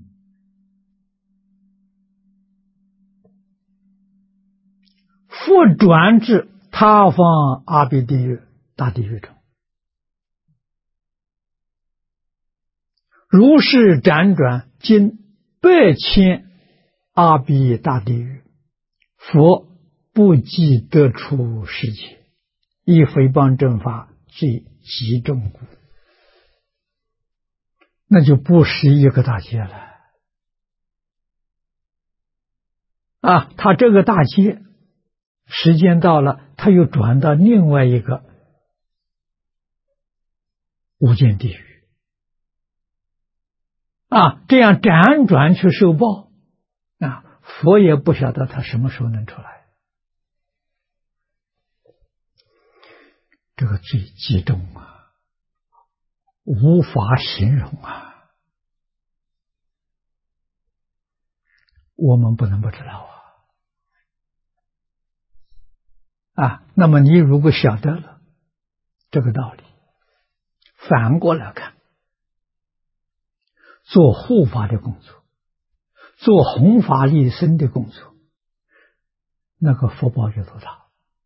Speaker 1: 复转至他方阿鼻地狱大地狱中，如是辗转经百千阿鼻大地狱，佛不计得出世界，以诽谤正法罪极重故。那就不是一个大劫了他这个大劫时间到了，他又转到另外一个无间地狱这样辗转去受报佛也不晓得他什么时候能出来。这个罪极重无法形容我们不能不知道那么你如果晓得了这个道理，反过来看，做护法的工作，做弘法利生的工作，那个福报有多大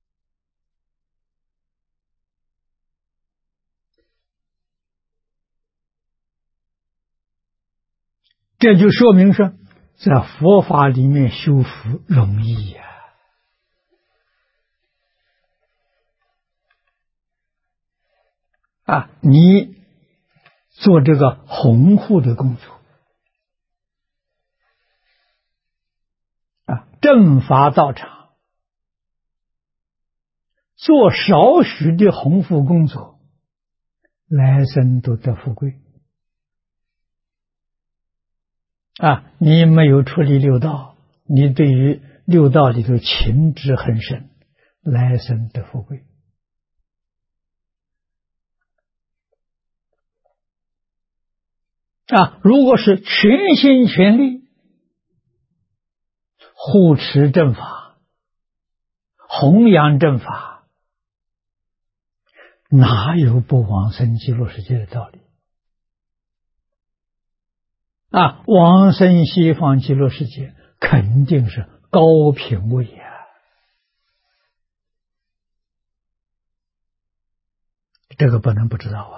Speaker 1: 这就说明说，在佛法里面修福容易你做这个弘护的工作正法道场，做少许的弘护工作，来生都得富贵你没有出离六道，你对于六道里头情执很深，来生得富贵如果是全心全力护持正法，弘扬正法，哪有不往生极乐世界的道理往生西方极乐世界肯定是高品位呀。这个不能不知道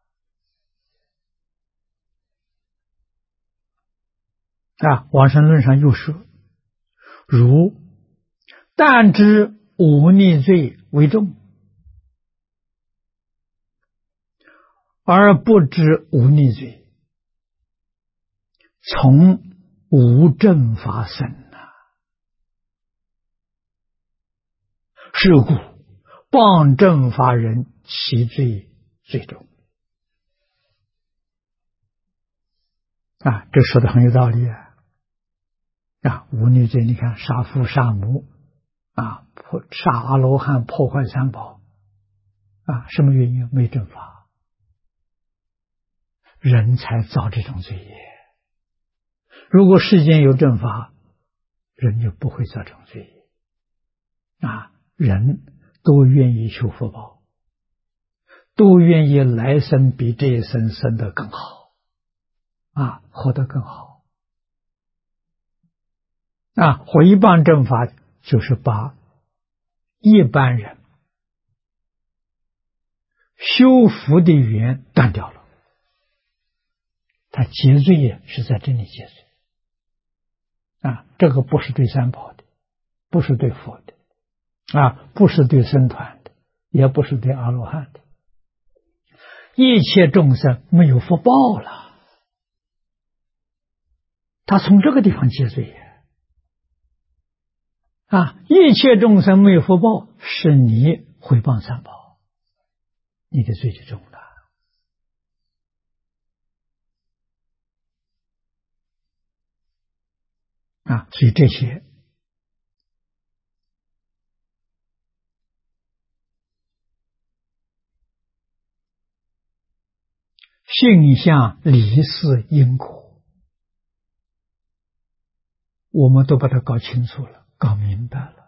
Speaker 1: 往生论上又说：如但知忤逆罪为重，而不知忤逆罪，从无正法生是故谤正法人，其罪最重。这说的很有道理忤逆罪，你看杀父杀母杀阿罗汉，破坏三宝什么原因？没正法，人才造这种罪业。如果世间有正法，人就不会造这种罪业人都愿意求福报，都愿意来生比这一生生得更好活得更好回谤正法，就是把一般人修福的缘断掉了。他结罪也是在这里结罪这个不是对三宝的，不是对佛的不是对僧团的，也不是对阿罗汉的，一切众生没有福报了，他从这个地方结罪一切众生没有福报，是你毁谤三宝，你的罪就重了所以这些性相离事因果，我们都把它搞清楚了，搞明白了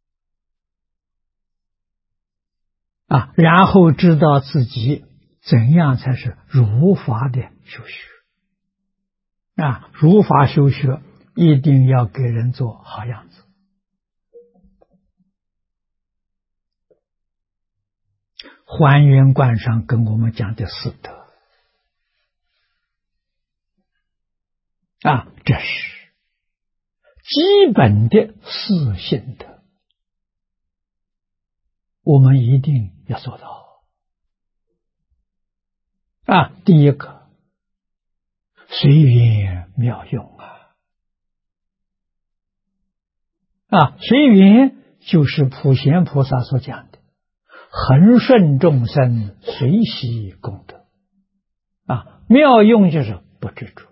Speaker 1: 然后知道自己怎样才是如法的修学如法修学一定要给人做好样子。还原观上跟我们讲的四德这是基本的四性德，我们一定要做到第一个随缘妙用随缘就是普贤菩萨所讲的恒顺众生，随喜功德妙用就是不执着，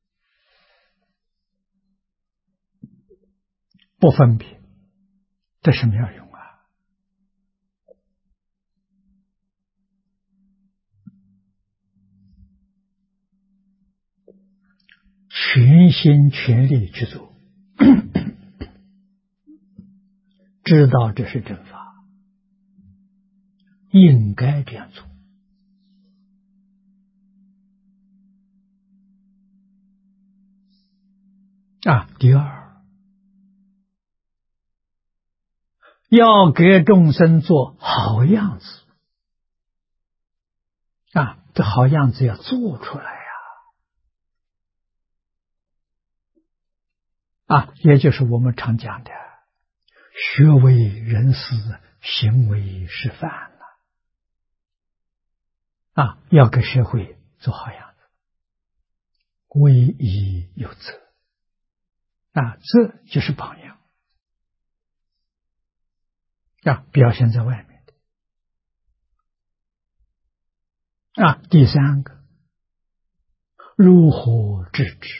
Speaker 1: 不分别，这是妙用全心全力去做知道这是正法，应该这样做第二，要给众生做好样子这好样子要做出来也就是我们常讲的学为人师，行为示范要给社会做好样子，为义有责这就是榜样表现在外面的第三个，如何制止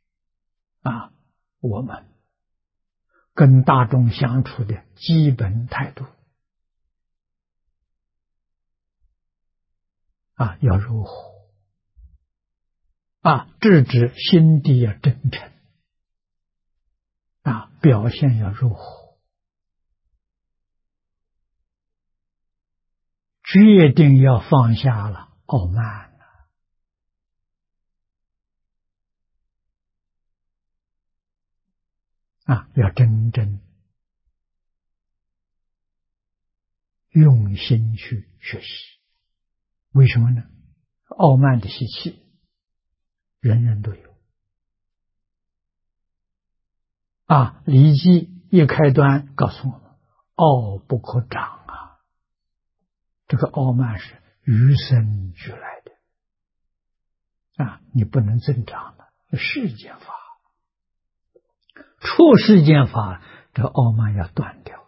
Speaker 1: 我们跟大众相处的基本态度要如何制止心地要真诚表现要如何，决定要放下了傲慢要真正用心去学习。为什么呢？傲慢的习气，人人都有。礼记一开端告诉我们：傲不可长啊！这个傲慢是与生俱来的你不能增长的。世间法，出世间法，这个傲慢要断掉，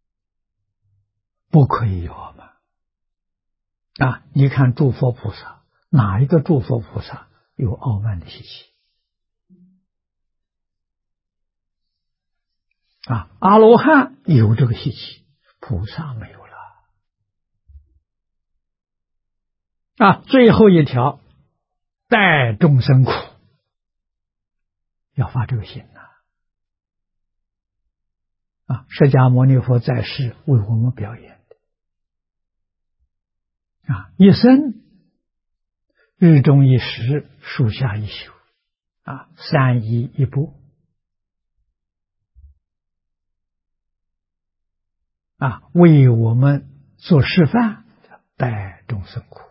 Speaker 1: 不可以有傲慢你看诸佛菩萨，哪一个诸佛菩萨有傲慢的习气？阿罗汉有这个习气，菩萨没有了。最后一条，待众生苦，要发这个心释迦牟尼佛在世为我们表演的一生日中一时，树下一宿三衣一钵为我们做示范，待众生苦。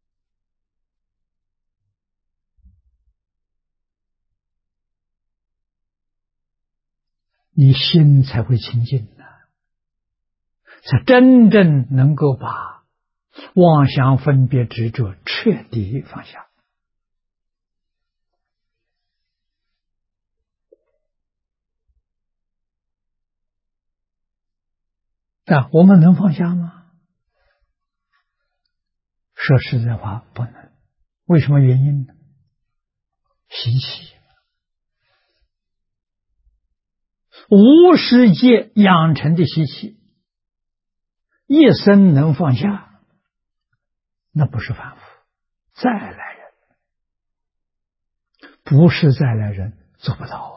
Speaker 1: 你心才会清净才真正能够把妄想分别执着彻底放下我们能放下吗？说实在话，不能。为什么原因呢？习气，无始界养成的习气，一生能放下，那不是凡夫，再来人，不是再来人做不到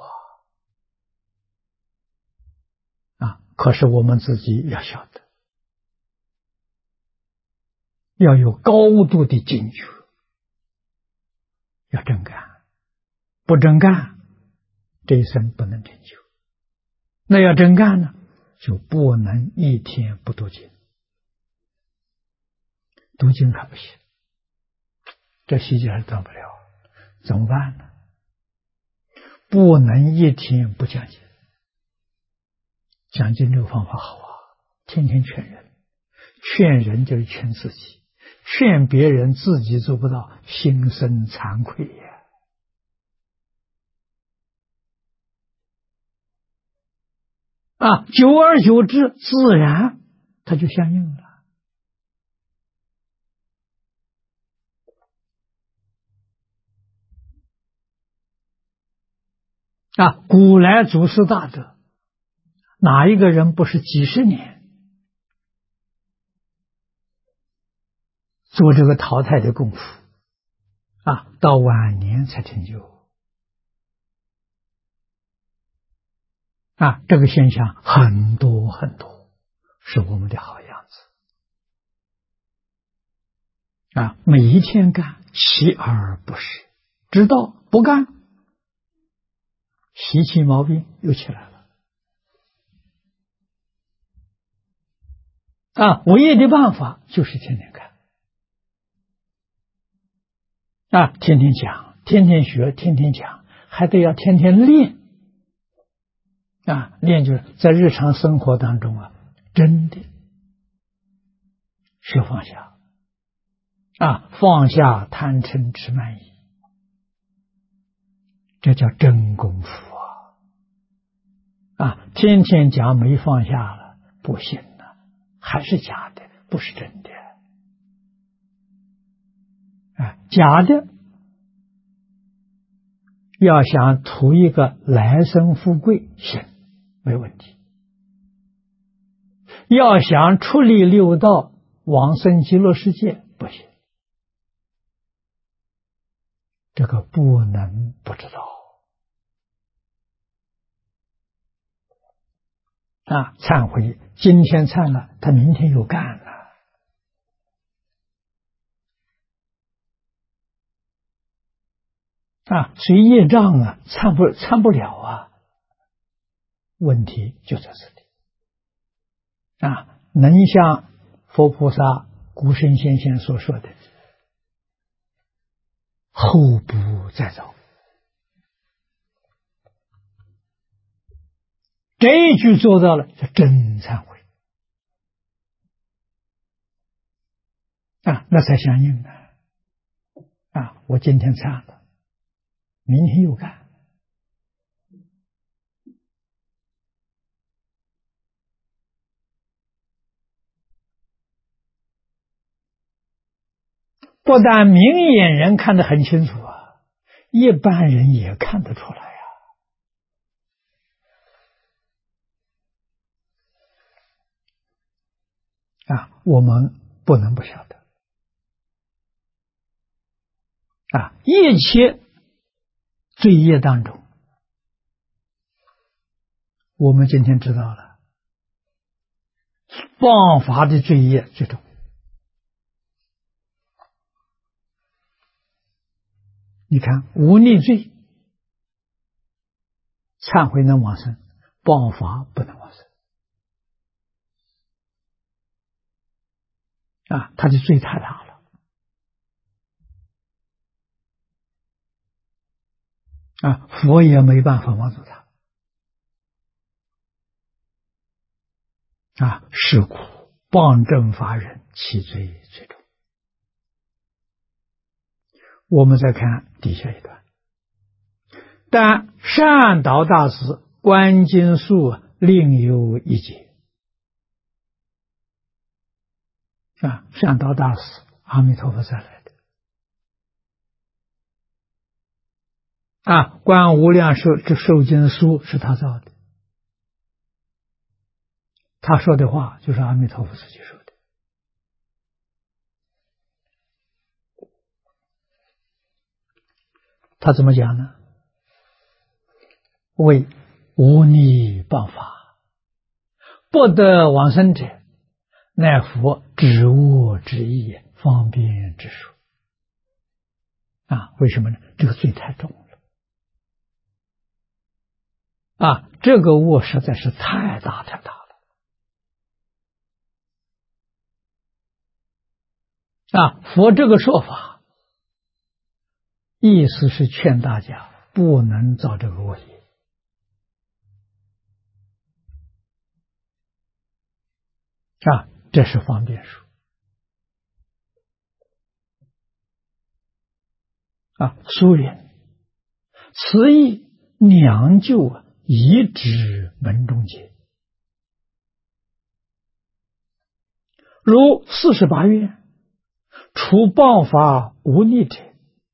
Speaker 1: 可是我们自己要晓得，要有高度的警觉，要真干，不真干，这一生不能成就。那要真干呢，就不能一天不读经，读经还不行，这细节还是断不了，怎么办呢？不能一天不讲经。讲经这个方法好天天劝人，劝人就是劝自己，劝别人自己做不到，心生惭愧久而久之，自然它就相应了古来祖师大德，哪一个人不是几十年做这个淘汰的功夫到晚年才成就这个现象很多很多，是我们的好样子每一天干，锲而不舍，知道不干，习气毛病又起来了唯一的办法就是天天干天天讲，天天学，天天讲，还得要天天练练就是在日常生活当中真的学放下放下贪嗔痴慢疑，这叫真功夫天天讲没放下了不行了，还是假的，不是真的假的要想图一个来生富贵行，没问题，要想出离六道往生极乐世界不行，这个不能不知道忏悔，今天忏了，他明天又干了所以业障忏不了问题就在这里能像佛菩萨、古圣先贤所说的后不再造，这一句做到了，就真忏悔那才相应的我今天忏了，明天又干。不但明眼人看得很清楚一般人也看得出来我们不能不晓得一切罪业当中，我们今天知道了，谤法的罪业最重。你看无逆罪忏悔能往生，谤法不能往生他的罪太大了佛也没办法帮助他是故谤正法人其罪最重。我们再看底下一段，但善导大师观经术另有一解善导大师阿弥陀佛再来的观无量寿经书是他造的，他说的话就是阿弥陀佛自己说的他怎么讲呢？为无逆谤法，不得往生者，乃佛知物之意，方便之术为什么呢？这个罪太重了这个物实在是太大太大了佛这个说法意思是劝大家不能造这个恶业这是方便术苏云此意娘救以指门中解，如48愿除谤法无逆者，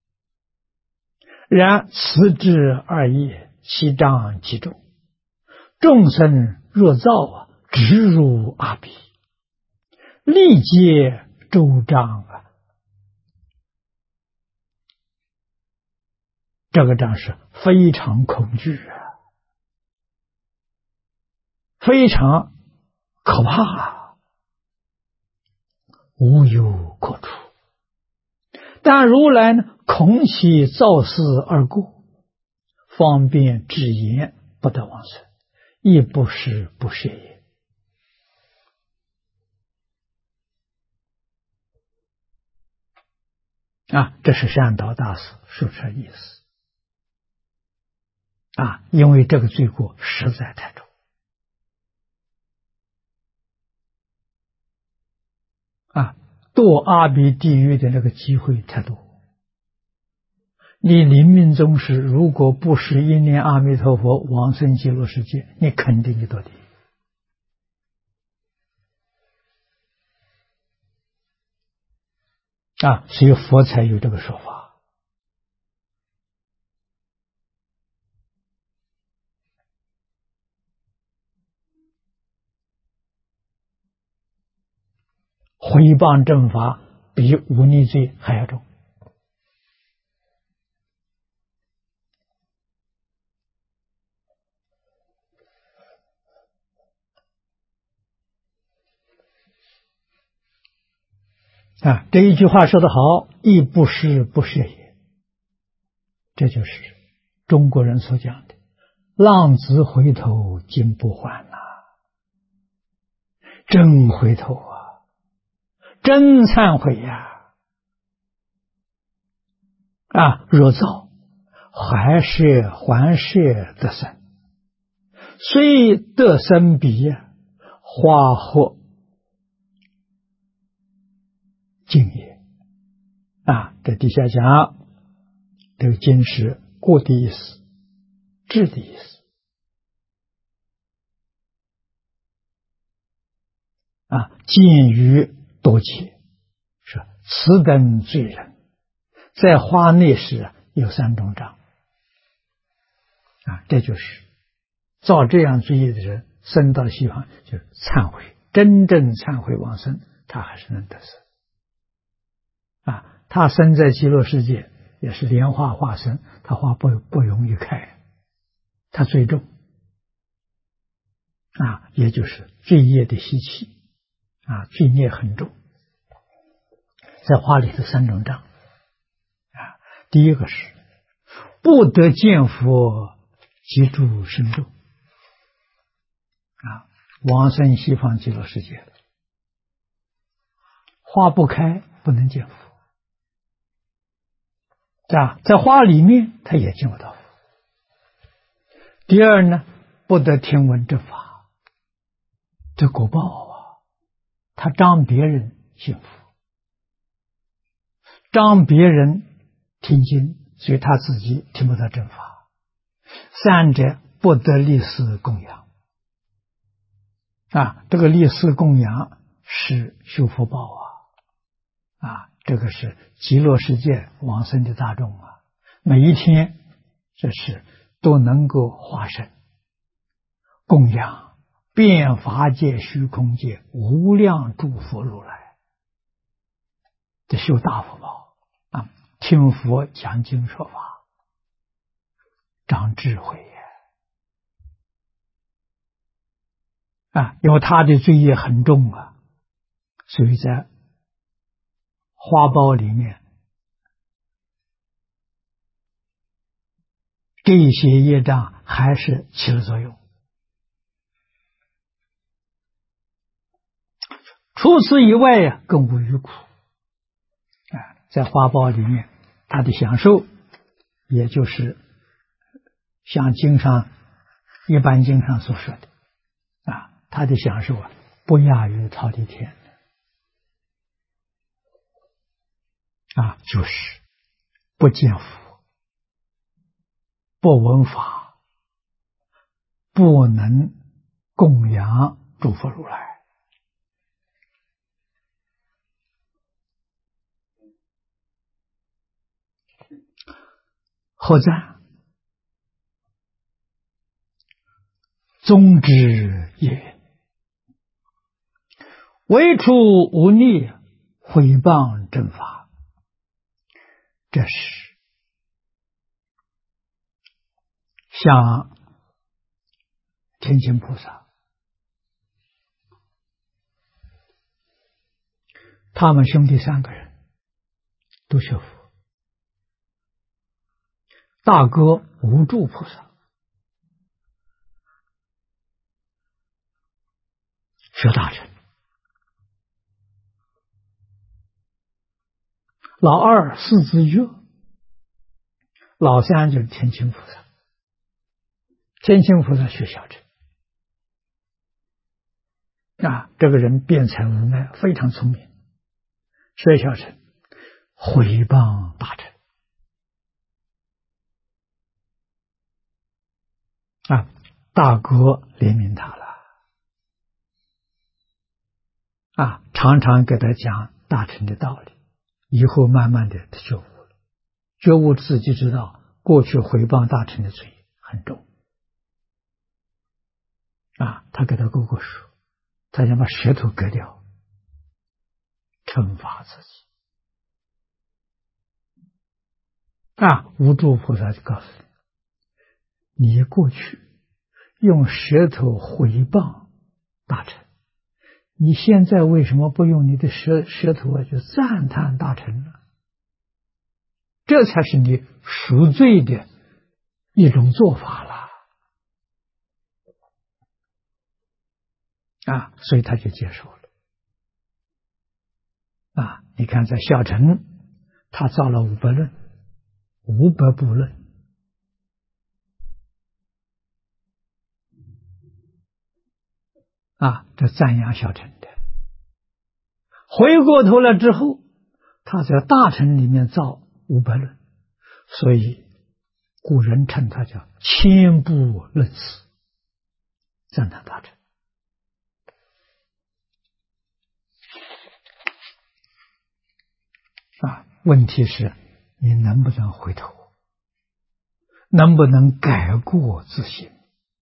Speaker 1: 然此之二业，其障其重，众生若造直入阿鼻，历皆周障这个障是非常恐惧非常可怕无有可除。但如来呢，恐其造事而故，方便直言，不得往生，亦不是不赦也这是善导大师说这意思因为这个罪过实在太重堕阿鼻地狱的那个机会太多。你临命终时，如果不是一念阿弥陀佛往生极乐世界，你肯定就堕地狱所以佛才有这个说法。毁谤正法比无逆罪还要重这一句话说得好，亦不是不赦也，这就是中国人所讲的浪子回头金不换呐，真回头啊，真忏悔呀！若造还是还是得生，虽得生彼花或敬也。这底下讲这个经是过的意思，智的意思。见于多劫，说此等罪人，在花内时有3种障。这就是造这样罪业的人，生到西方就是忏悔，真正忏悔往生，他还是能得生。他生在极乐世界也是莲花化身，他花不容易开，他最重也就是罪业的习气罪孽很重。在花里头3种障第一个是不得见佛即住生众往生西方极乐世界，花不开不能见佛在花里面他也见不到佛。第二呢，不得听闻正法，这果报他张别人信佛，张别人听经，所以他自己听不到正法。3者不得立誓供养这个立誓供养是修福报这个是极乐世界往生的大众每一天这是都能够化身供养遍法界虚空界无量诸佛如来，这修大福报听佛讲经说法，长智慧因为他的罪业很重所以在花苞里面这些业障还是起了作用。除此以外更无余苦在花苞里面他的享受也就是像一般经上所说的他的享受不亚于忉利天就是不见佛，不闻法，不能供养诸佛如来。后赞宗之也，唯处无逆，毁谤正法。这是像天亲菩萨，他们兄弟3个人都学佛。大哥无住菩萨学大乘，老二四子月，老3就是天亲菩萨。天亲菩萨学小乘这个人辩才无碍，非常聪明，学小乘毁谤大乘大哥怜悯他了常常给他讲大乘的道理，以后慢慢的他觉悟了，觉悟自己知道过去毁谤大乘的罪很重他给他哥哥说，他想把舌头割掉，惩罚自己无住菩萨就告诉你，你过去用舌头毁谤大乘，你现在为什么不用你的舌头去赞叹大乘呢？这才是你赎罪的一种做法了所以他就接受了。你看在小乘，他造了500论，500部论。这赞扬小乘的。回过头来之后，他在大乘里面造500论，所以古人称他叫千部论师，赞叹大乘。问题是你能不能回头，能不能改过自新？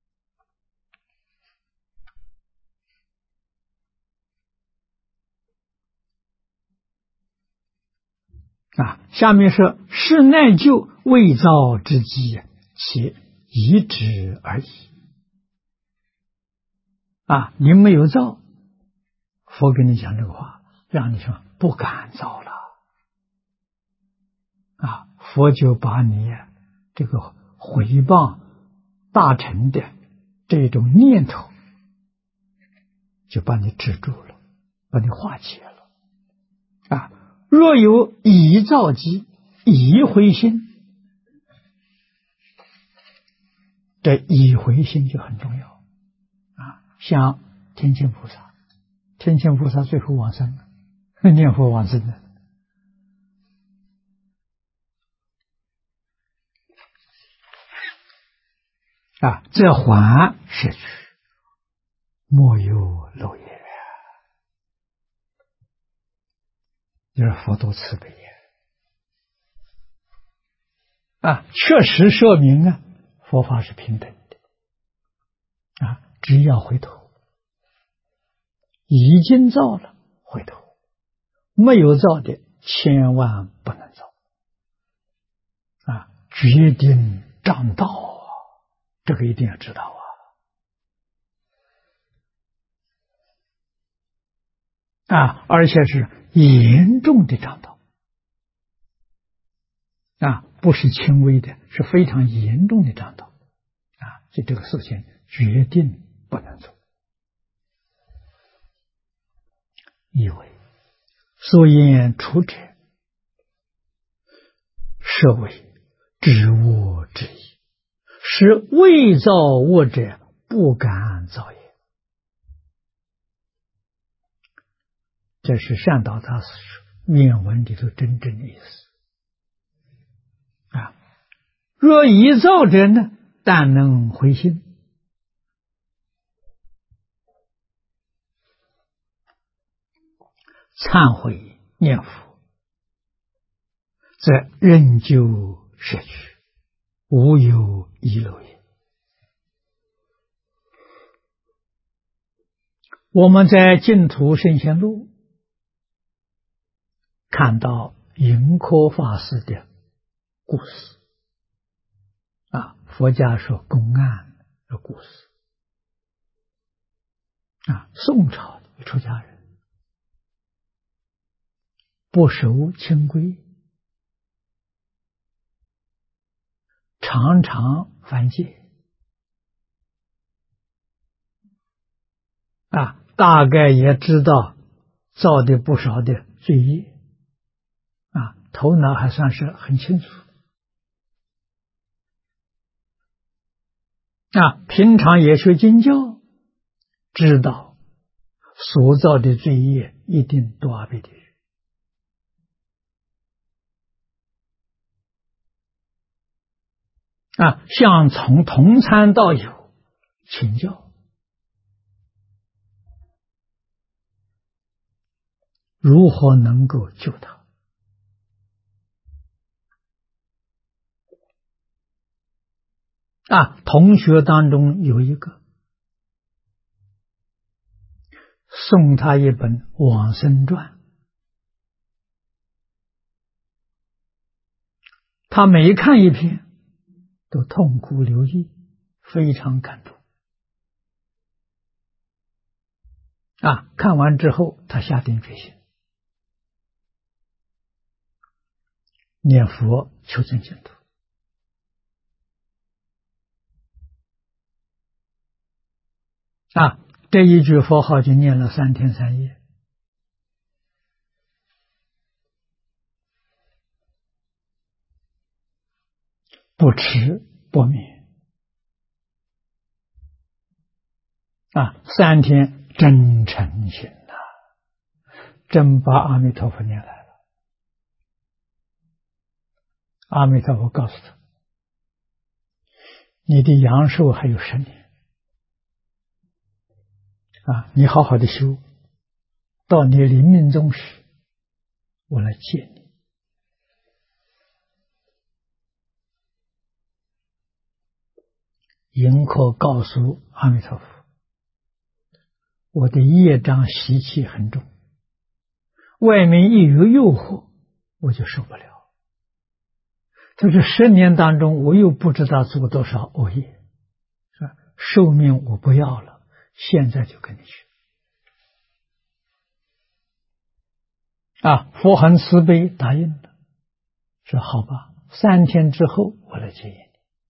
Speaker 1: 下面说是耐旧未造之机，且移之而已。你没有造，佛跟你讲这个话，让你说不敢造了。佛就把你这个毁谤大乘的这种念头，就把你止住了，把你化解了。若有已造机，已回心，这已回心就很重要。像天亲菩萨，天亲菩萨最后往生了，念佛往生了。这还是去，莫有漏也。就是佛多慈悲确实说明佛法是平等的只要回头，已经造了回头，没有造的千万不能造决定障道这个一定要知道而且是严重的障道不是轻微的，是非常严重的障道所以这个事情决定不能做。以为所言出者，设为知恶之意，使未造恶者不敢造也。这是善导大师原文里头真正的意思若已造者呢，但能回心，忏悔念佛，则仍旧摄取，无有遗漏也。我们在净土圣贤录看到盈科法师的故事佛家说公案的故事宋朝的出家人不守清规，常常犯戒大概也知道造的不少的罪业头脑还算是很清楚平常也学经教，知道所造的罪业一定堕阿鼻地狱向从同参道友请教，如何能够救他同学当中有一个送他一本《往生传》，他每看一篇都痛哭流涕，非常感动看完之后他下定决心念佛求证净土这这一句佛号就念了3天3夜，不吃不眠3天真诚心真把阿弥陀佛念来了。阿弥陀佛告诉他，你的阳寿还有10年你好好的修，到你临命终时我来接你。迎客告诉阿弥陀佛，我的业障习气很重，外面一有诱惑我就受不了。在这10年当中，我又不知道做多少恶业，是吧？寿命我不要了，现在就跟你去。佛很慈悲，答应了，说好吧，3天之后我来接引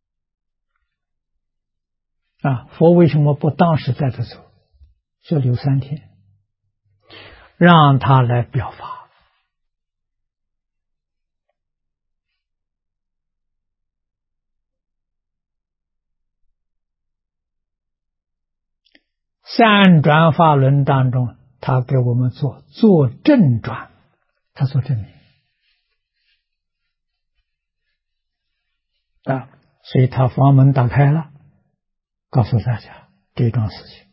Speaker 1: 你。佛为什么不当时带他走，就留3天，让他来表法。3转法轮当中，他给我们做正转，他做证明所以他房门打开了，告诉大家这桩事情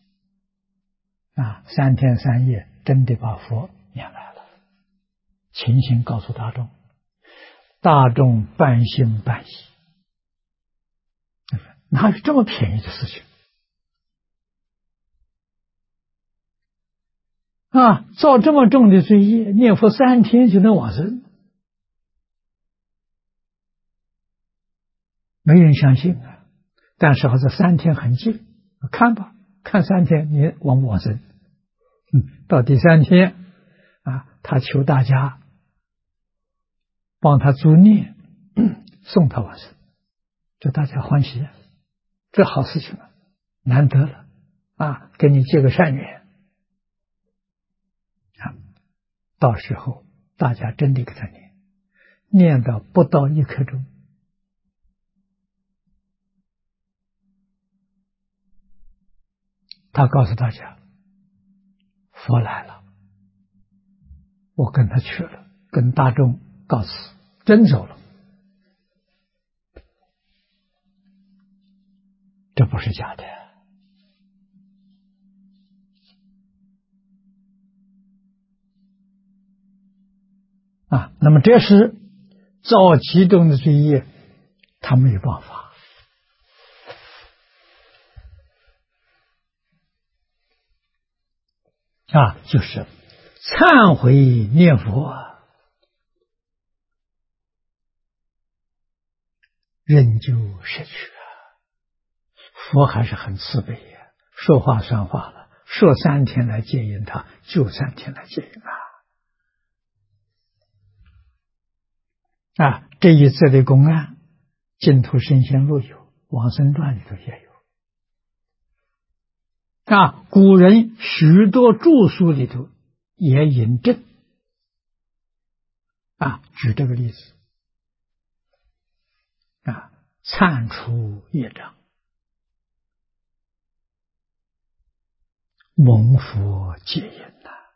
Speaker 1: 3天3夜真的把佛念来了，情形告诉大众，大众半信半疑，哪有这么便宜的事情造这么重的罪业，念佛3天就能往生，没人相信但是好像3天很近，看吧，看3天你往不往生。到第3天他求大家帮他助念，送他往生，这大家欢喜这好事情难得了给你结个善缘到时候大家真的给他念到不到1刻钟，他告诉大家佛来了，我跟他去了，跟大众告辞，真走了，这不是假的那么这是造极重的罪业，他没有办法就是忏悔念佛仍旧失去佛还是很慈悲说话算话了，说3天来接引他，就3天来接引这一次的公案，净土圣贤录有，往生传里头也有古人许多著书里头也引证举这个例子忏除业障，蒙佛接引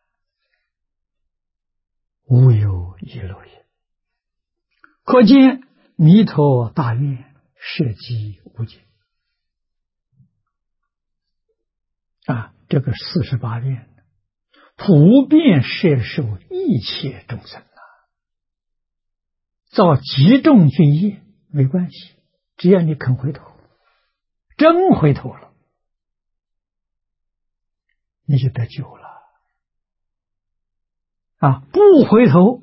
Speaker 1: 无有遗漏也。可见弥陀大愿摄济无尽这个48愿普遍摄受一切众生造极重罪业没关系，只要你肯回头，真回头了，你就得救了不回头，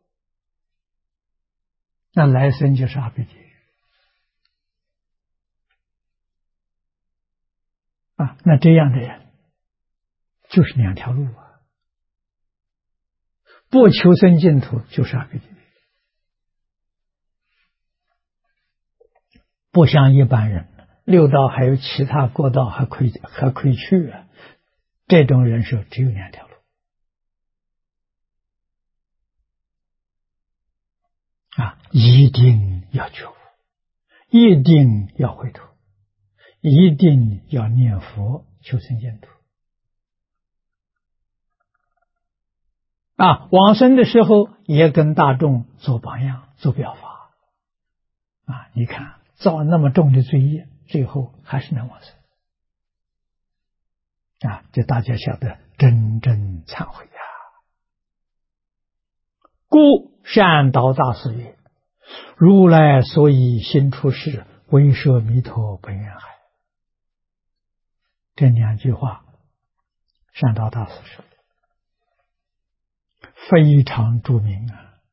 Speaker 1: 那来生就是阿鼻地狱那这样的人就是2条路不求生净土就是阿鼻地狱，不像一般人六道还有其他国道还可以去这种人生只有两条路一定要觉悟，一定要回头，一定要念佛求生净土往生的时候也跟大众做榜样，做表法你看造那么重的罪业，最后还是能往生这大家晓得真正忏悔故善导大师曰：如来所以行出世，为摄弥陀本愿海。这两句话善导大师说非常著名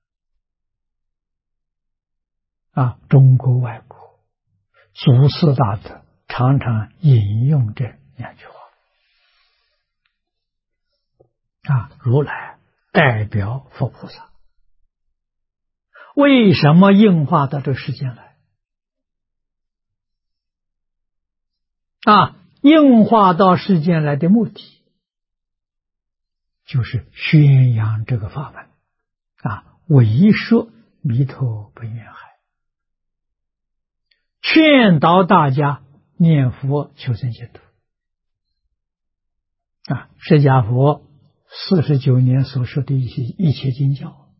Speaker 1: 中国外国祖师大德常常引用这两句话如来代表佛菩萨，为什么应化到这个世间来应化到世间来的目的就是宣扬这个法门为摄弥陀本愿海，劝导大家念佛求生净土释迦佛49年所说的一切经教，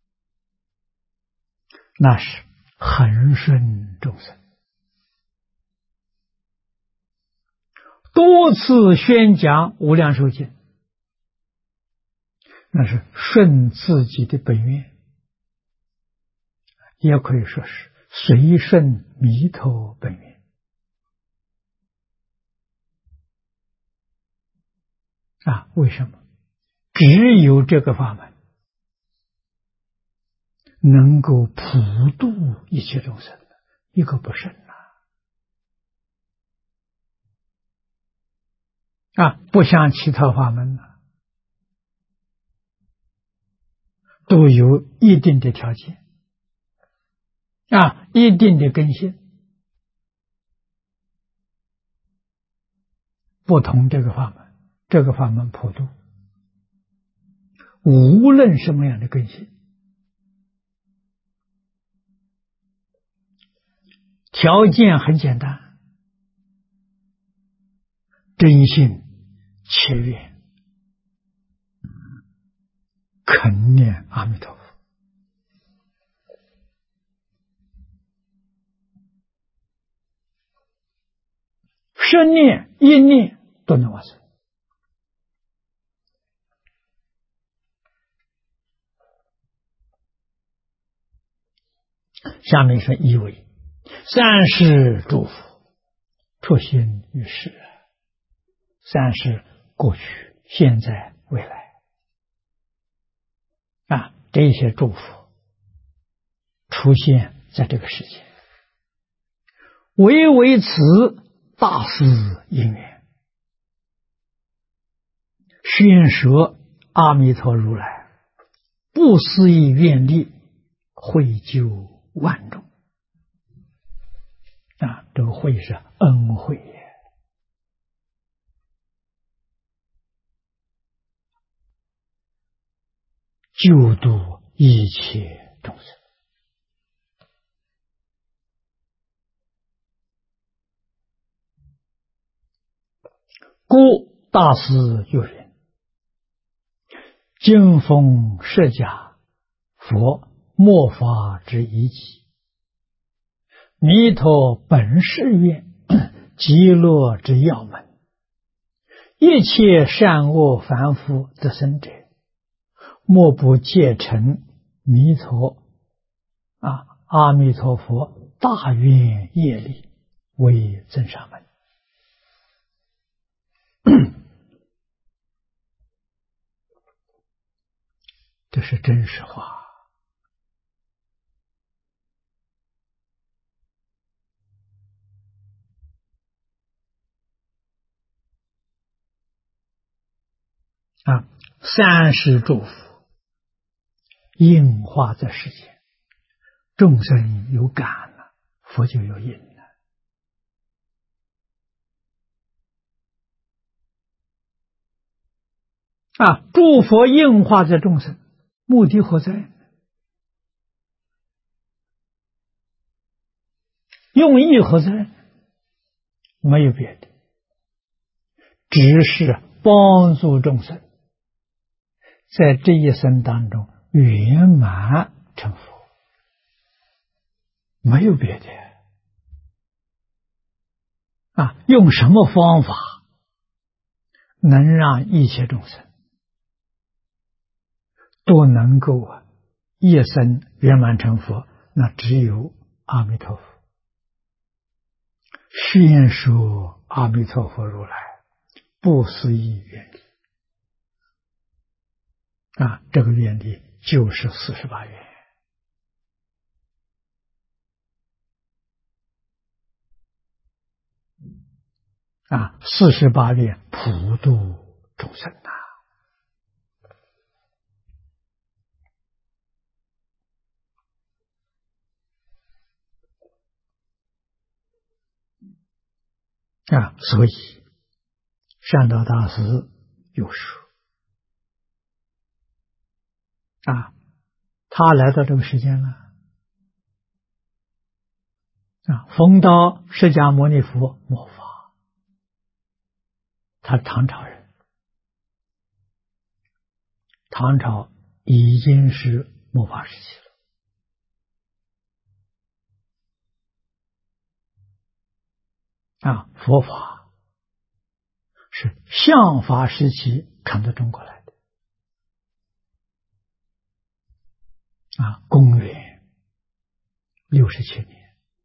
Speaker 1: 那是恒顺众生，多次宣讲无量寿经，那是顺自己的本愿，也可以说是随顺弥陀本愿为什么？只有这个法门能够普度一切众生，一个不剩不像其他法门都有一定的条件一定的根性，不同这个法门，这个法门普度无论什么样的根性，条件很简单，真心切愿恳念阿弥陀佛，生念一念都能往生下面说一为三世诸佛出现于世，三世过去现在未来这些诸佛出现在这个世界，为此大施因缘，宣说阿弥陀如来不思议愿力，惠救万众这个惠是恩惠救度一切众生故大师有云：经风释迦佛末法之一迹，弥陀本誓愿极乐之要门，一切善恶凡夫得生者，莫不皆成弥陀阿弥陀佛大愿业力为增上门。这是真实话三世诸佛应化在世间，众生有感了，佛就有应了. 诸佛应化在众生，目的何在？用意何在？没有别的，只是帮助众生在这一生当中圆满成佛，没有别的。用什么方法能让一切众生都能够一生圆满成佛？那只有阿弥陀佛。宣说阿弥陀佛如来不思议愿力这个愿力就是48愿。48愿普度众生所以善导大师有说他来到这个世间了逢到释迦牟尼佛末法，他是唐朝人，唐朝已经是末法时期了佛法是相法时期传到中国来的公元67年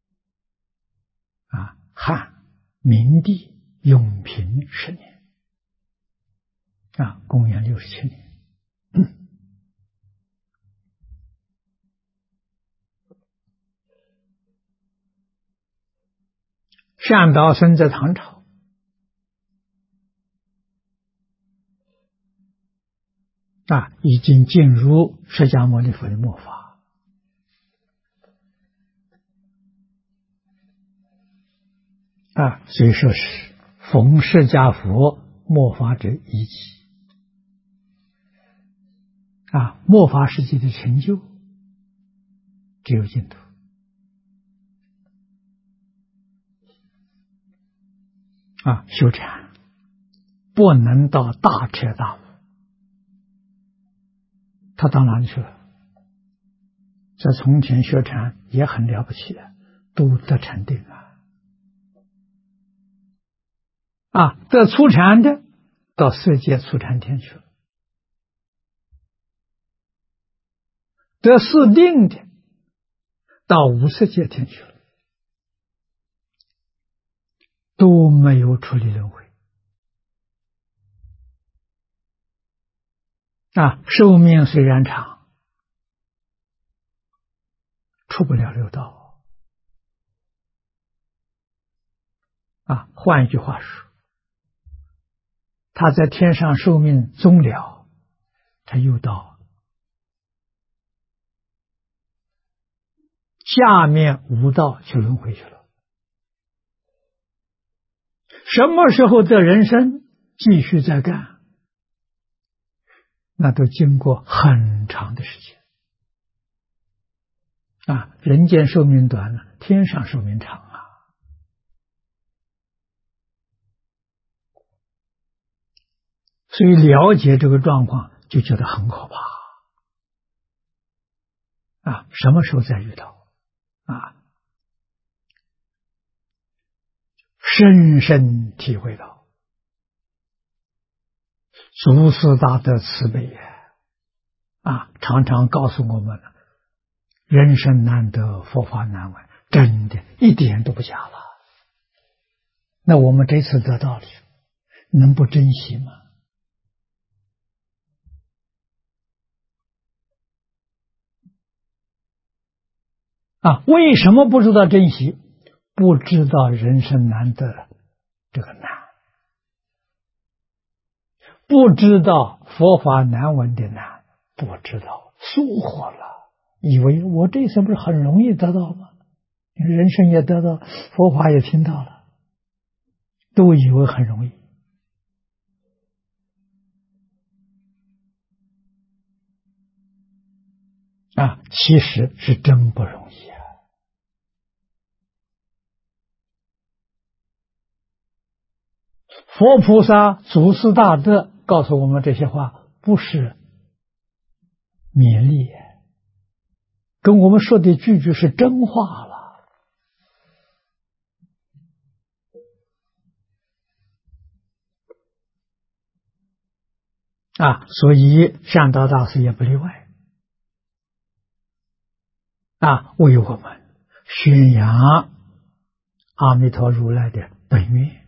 Speaker 1: 汉明帝永平10年公元67年善导生在唐朝已经进入释迦牟尼佛的末法所以说是逢释迦佛末法者一起末法时期的成就只有净土修禅不能到大彻大悟，他到哪里去了？在从前学禅也很了不起的，都得禅定得初禅的到色界初禅天去了，得四定的到无色界天去了，都没有处理轮回寿命虽然长，出不了六道换一句话说，他在天上寿命终了，他又到下面五道去轮回去了。什么时候的人生继续再干，那都经过很长的时间人间寿命短了，天上寿命长所以了解这个状况就觉得很可怕什么时候再遇到深深体会到祖师大德慈悲常常告诉我们人生难得佛法难闻，真的一点都不假了。那我们这次得到了，能不珍惜吗？为什么不知道珍惜？不知道人生难得这个难，不知道佛法难闻的难，不知道疏忽了，以为我这次不是很容易得到吗？人生也得到，佛法也听到了，都以为很容易其实是真不容易啊！佛菩萨祖师大德告诉我们这些话，不是勉励，跟我们说的句句是真话了所以善导大师也不例外为我们宣扬阿弥陀如来的本愿，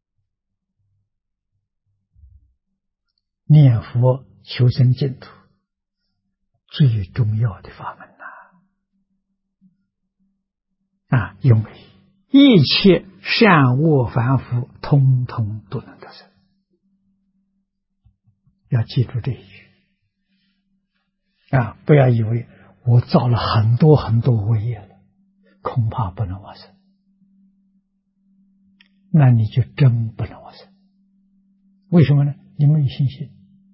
Speaker 1: 念佛求生净土最重要的法门因为一切善恶凡夫通通都能得生，要记住这一句不要以为我造了很多很多恶业了，恐怕不能往生，那你就真不能往生。为什么呢？你没有信心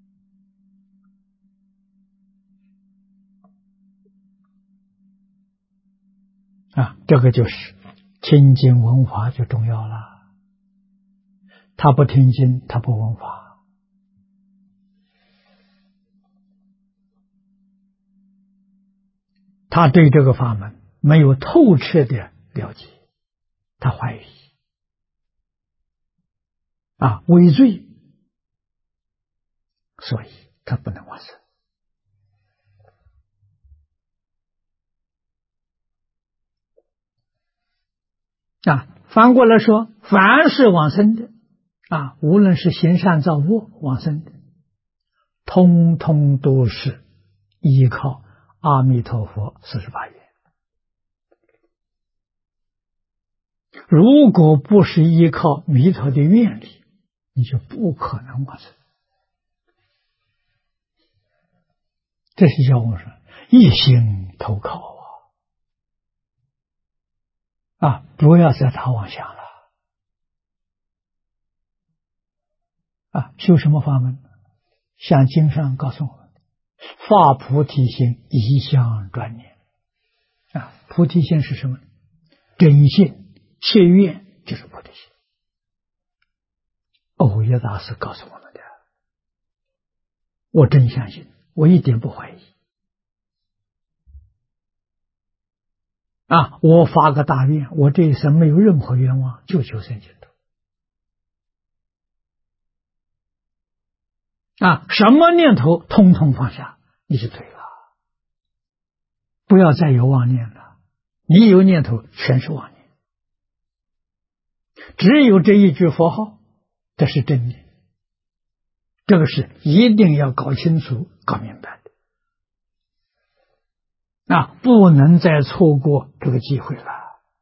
Speaker 1: 这个就是听经闻法就重要了。他不听经，他不闻法，他对这个法门没有透彻的了解，他怀疑畏罪，所以他不能往生反过来说，凡是往生的无论是行善造恶往生的，通通都是依靠阿弥陀佛48愿。如果不是依靠弥陀的愿力，你就不可能往生。这是叫我们说一心投靠不要再打妄想了修什么法门？像经上告诉我们，发菩提心，一向专念菩提心是什么？真心切愿就是菩提心。藕益大师告诉我们的，我真相信，我一点不怀疑我发个大愿，我这一生没有任何愿望，就求生净土什么念头通通放下，你就对了，不要再有妄念了。你有念头全是妄念，只有这一句佛号，这是真理，这个是一定要搞清楚搞明白的不能再错过这个机会了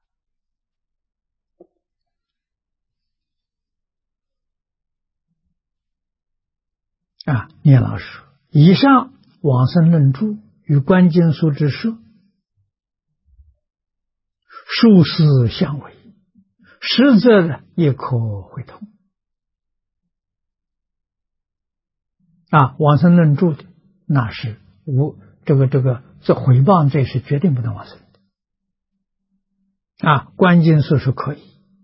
Speaker 1: 聂老师，以上往生论著与观经书之说，殊思相违，实则也可会通往生论著的那是这毁谤罪是决定不能往生的观经书是可以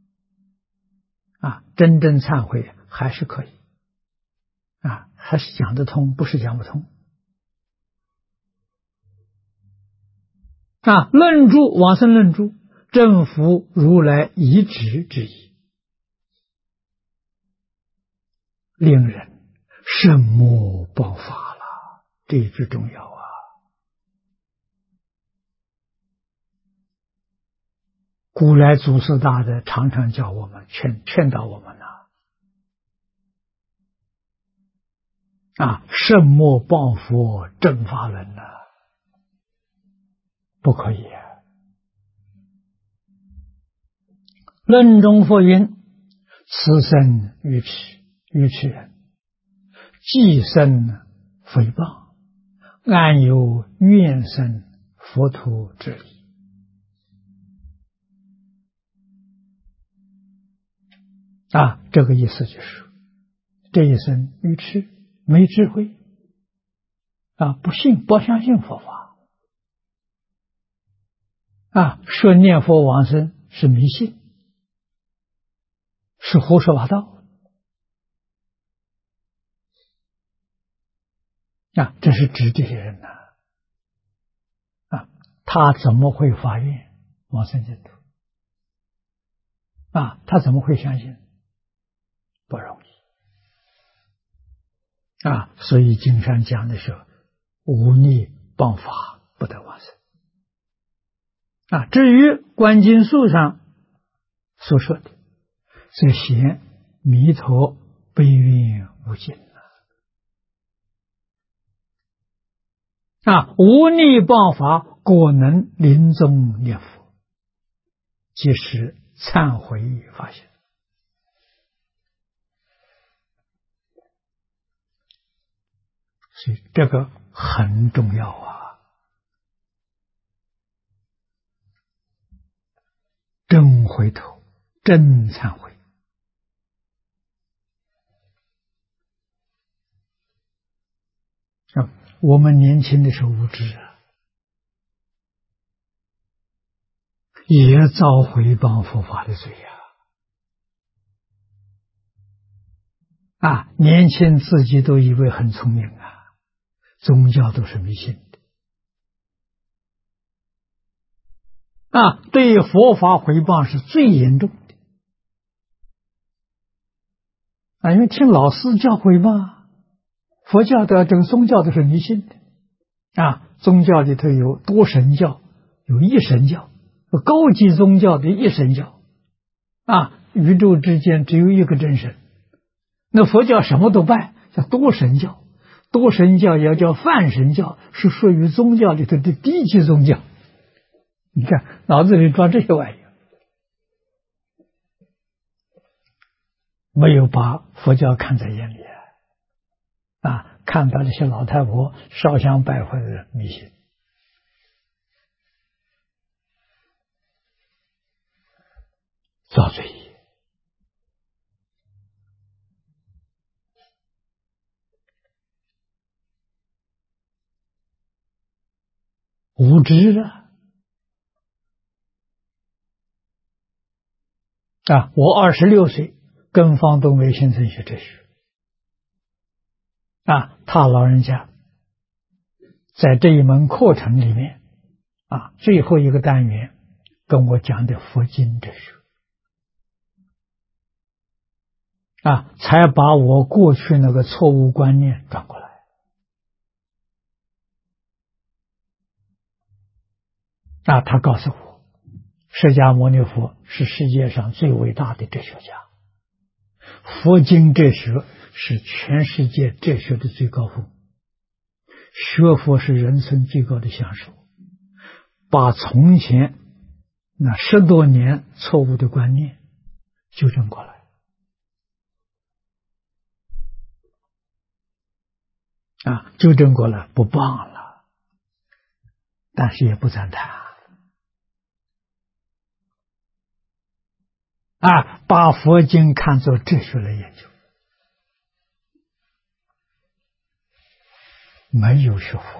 Speaker 1: 真正忏悔还是可以还是讲得通，不是讲不通论著往生论著正符如来遗旨之意，令人甚莫报法了，这一句重要古来祖师大德常常叫我们劝导我们甚莫报佛正法轮不可以论中佛云：此生愚痴人，既生诽谤，安有愿生佛土之理？这个意思就是这一生愚痴，没智慧不相信佛法说念佛往生是迷信，是胡说八道这是指这些人他怎么会发愿往生净土他怎么会相信？不容易所以经上讲的是无逆谤法不得往生至于观经书上所说的是显弥陀悲愿无尽无逆谤法果能临终念佛，即是忏悔发现。所以这个很重要真回头，真忏悔我们年轻的时候无知也遭诽谤佛法的罪年轻自己都以为很聪明宗教都是迷信的对佛法诽谤是最严重的因为听老师教诲嘛，佛教的这个宗教都是迷信的宗教里头有多神教，有一神教，有高级宗教的一神教宇宙之间只有一个真神。那佛教什么都拜，叫多神教，多神教也叫泛神教，是属于宗教里头的低级宗教。你看脑子里装这些玩意儿，没有把佛教看在眼里看到这些老太婆烧香拜佛的迷信造罪业无知我26岁跟方东梅先生学哲学他老人家在这一门课程里面最后一个单元跟我讲的佛经哲学才把我过去那个错误观念转过来他告诉我释迦牟尼佛是世界上最伟大的哲学家，佛经哲学是全世界哲学的最高峰，学佛是人生最高的享受，把从前那10多年错误的观念纠正过来纠正过来不棒了，但是也不赞叹把佛经看作哲学来研究，没有学佛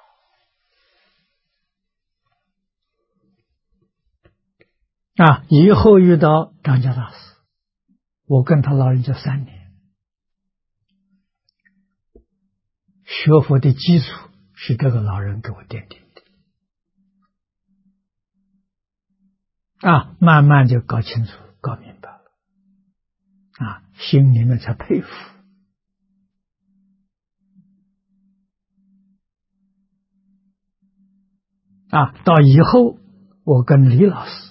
Speaker 1: 以后遇到张家大师，我跟他老人家3年，学佛的基础是这个老人给我奠定的慢慢就搞清楚搞明白了心里面才佩服到以后我跟李老师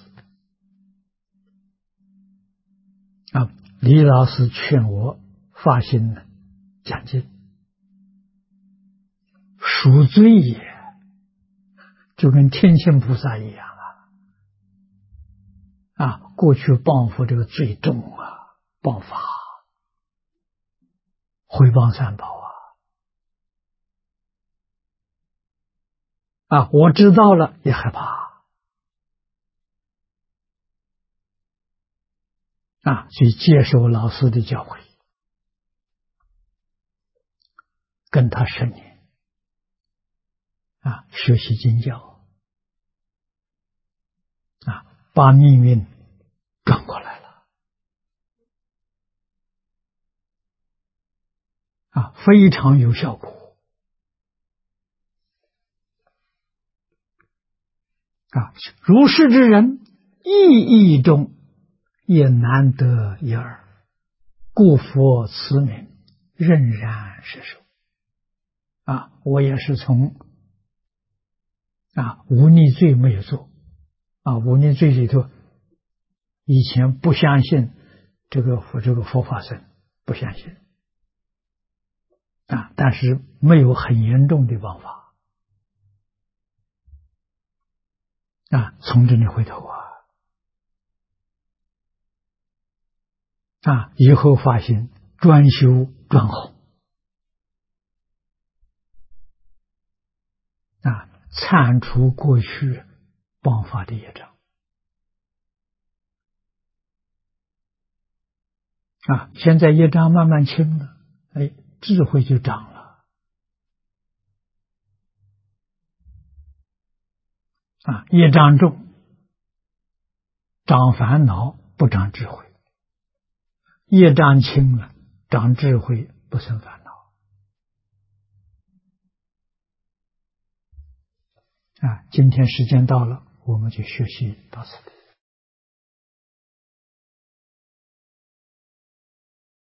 Speaker 1: 李老师劝我发心讲经，赎罪也，就跟天亲菩萨一样过去谤佛这个罪重谤法毁谤三宝我知道了也害怕所以接受老师的教诲，跟他10年学习经教把命运转过来了非常有效果如是之人，意义中也难得一二，故佛慈悯，仍然是受我也是从无逆罪没有做无逆罪里头，以前不相信这个佛法僧，不相信但是没有很严重的方法从这里回头以后发现专修专弘铲除过去谤法的业障现在业障慢慢清了，智慧就长了业障重，长烦恼不长智慧；业障轻了，长智慧不生烦恼今天时间到了，我们就学习到此。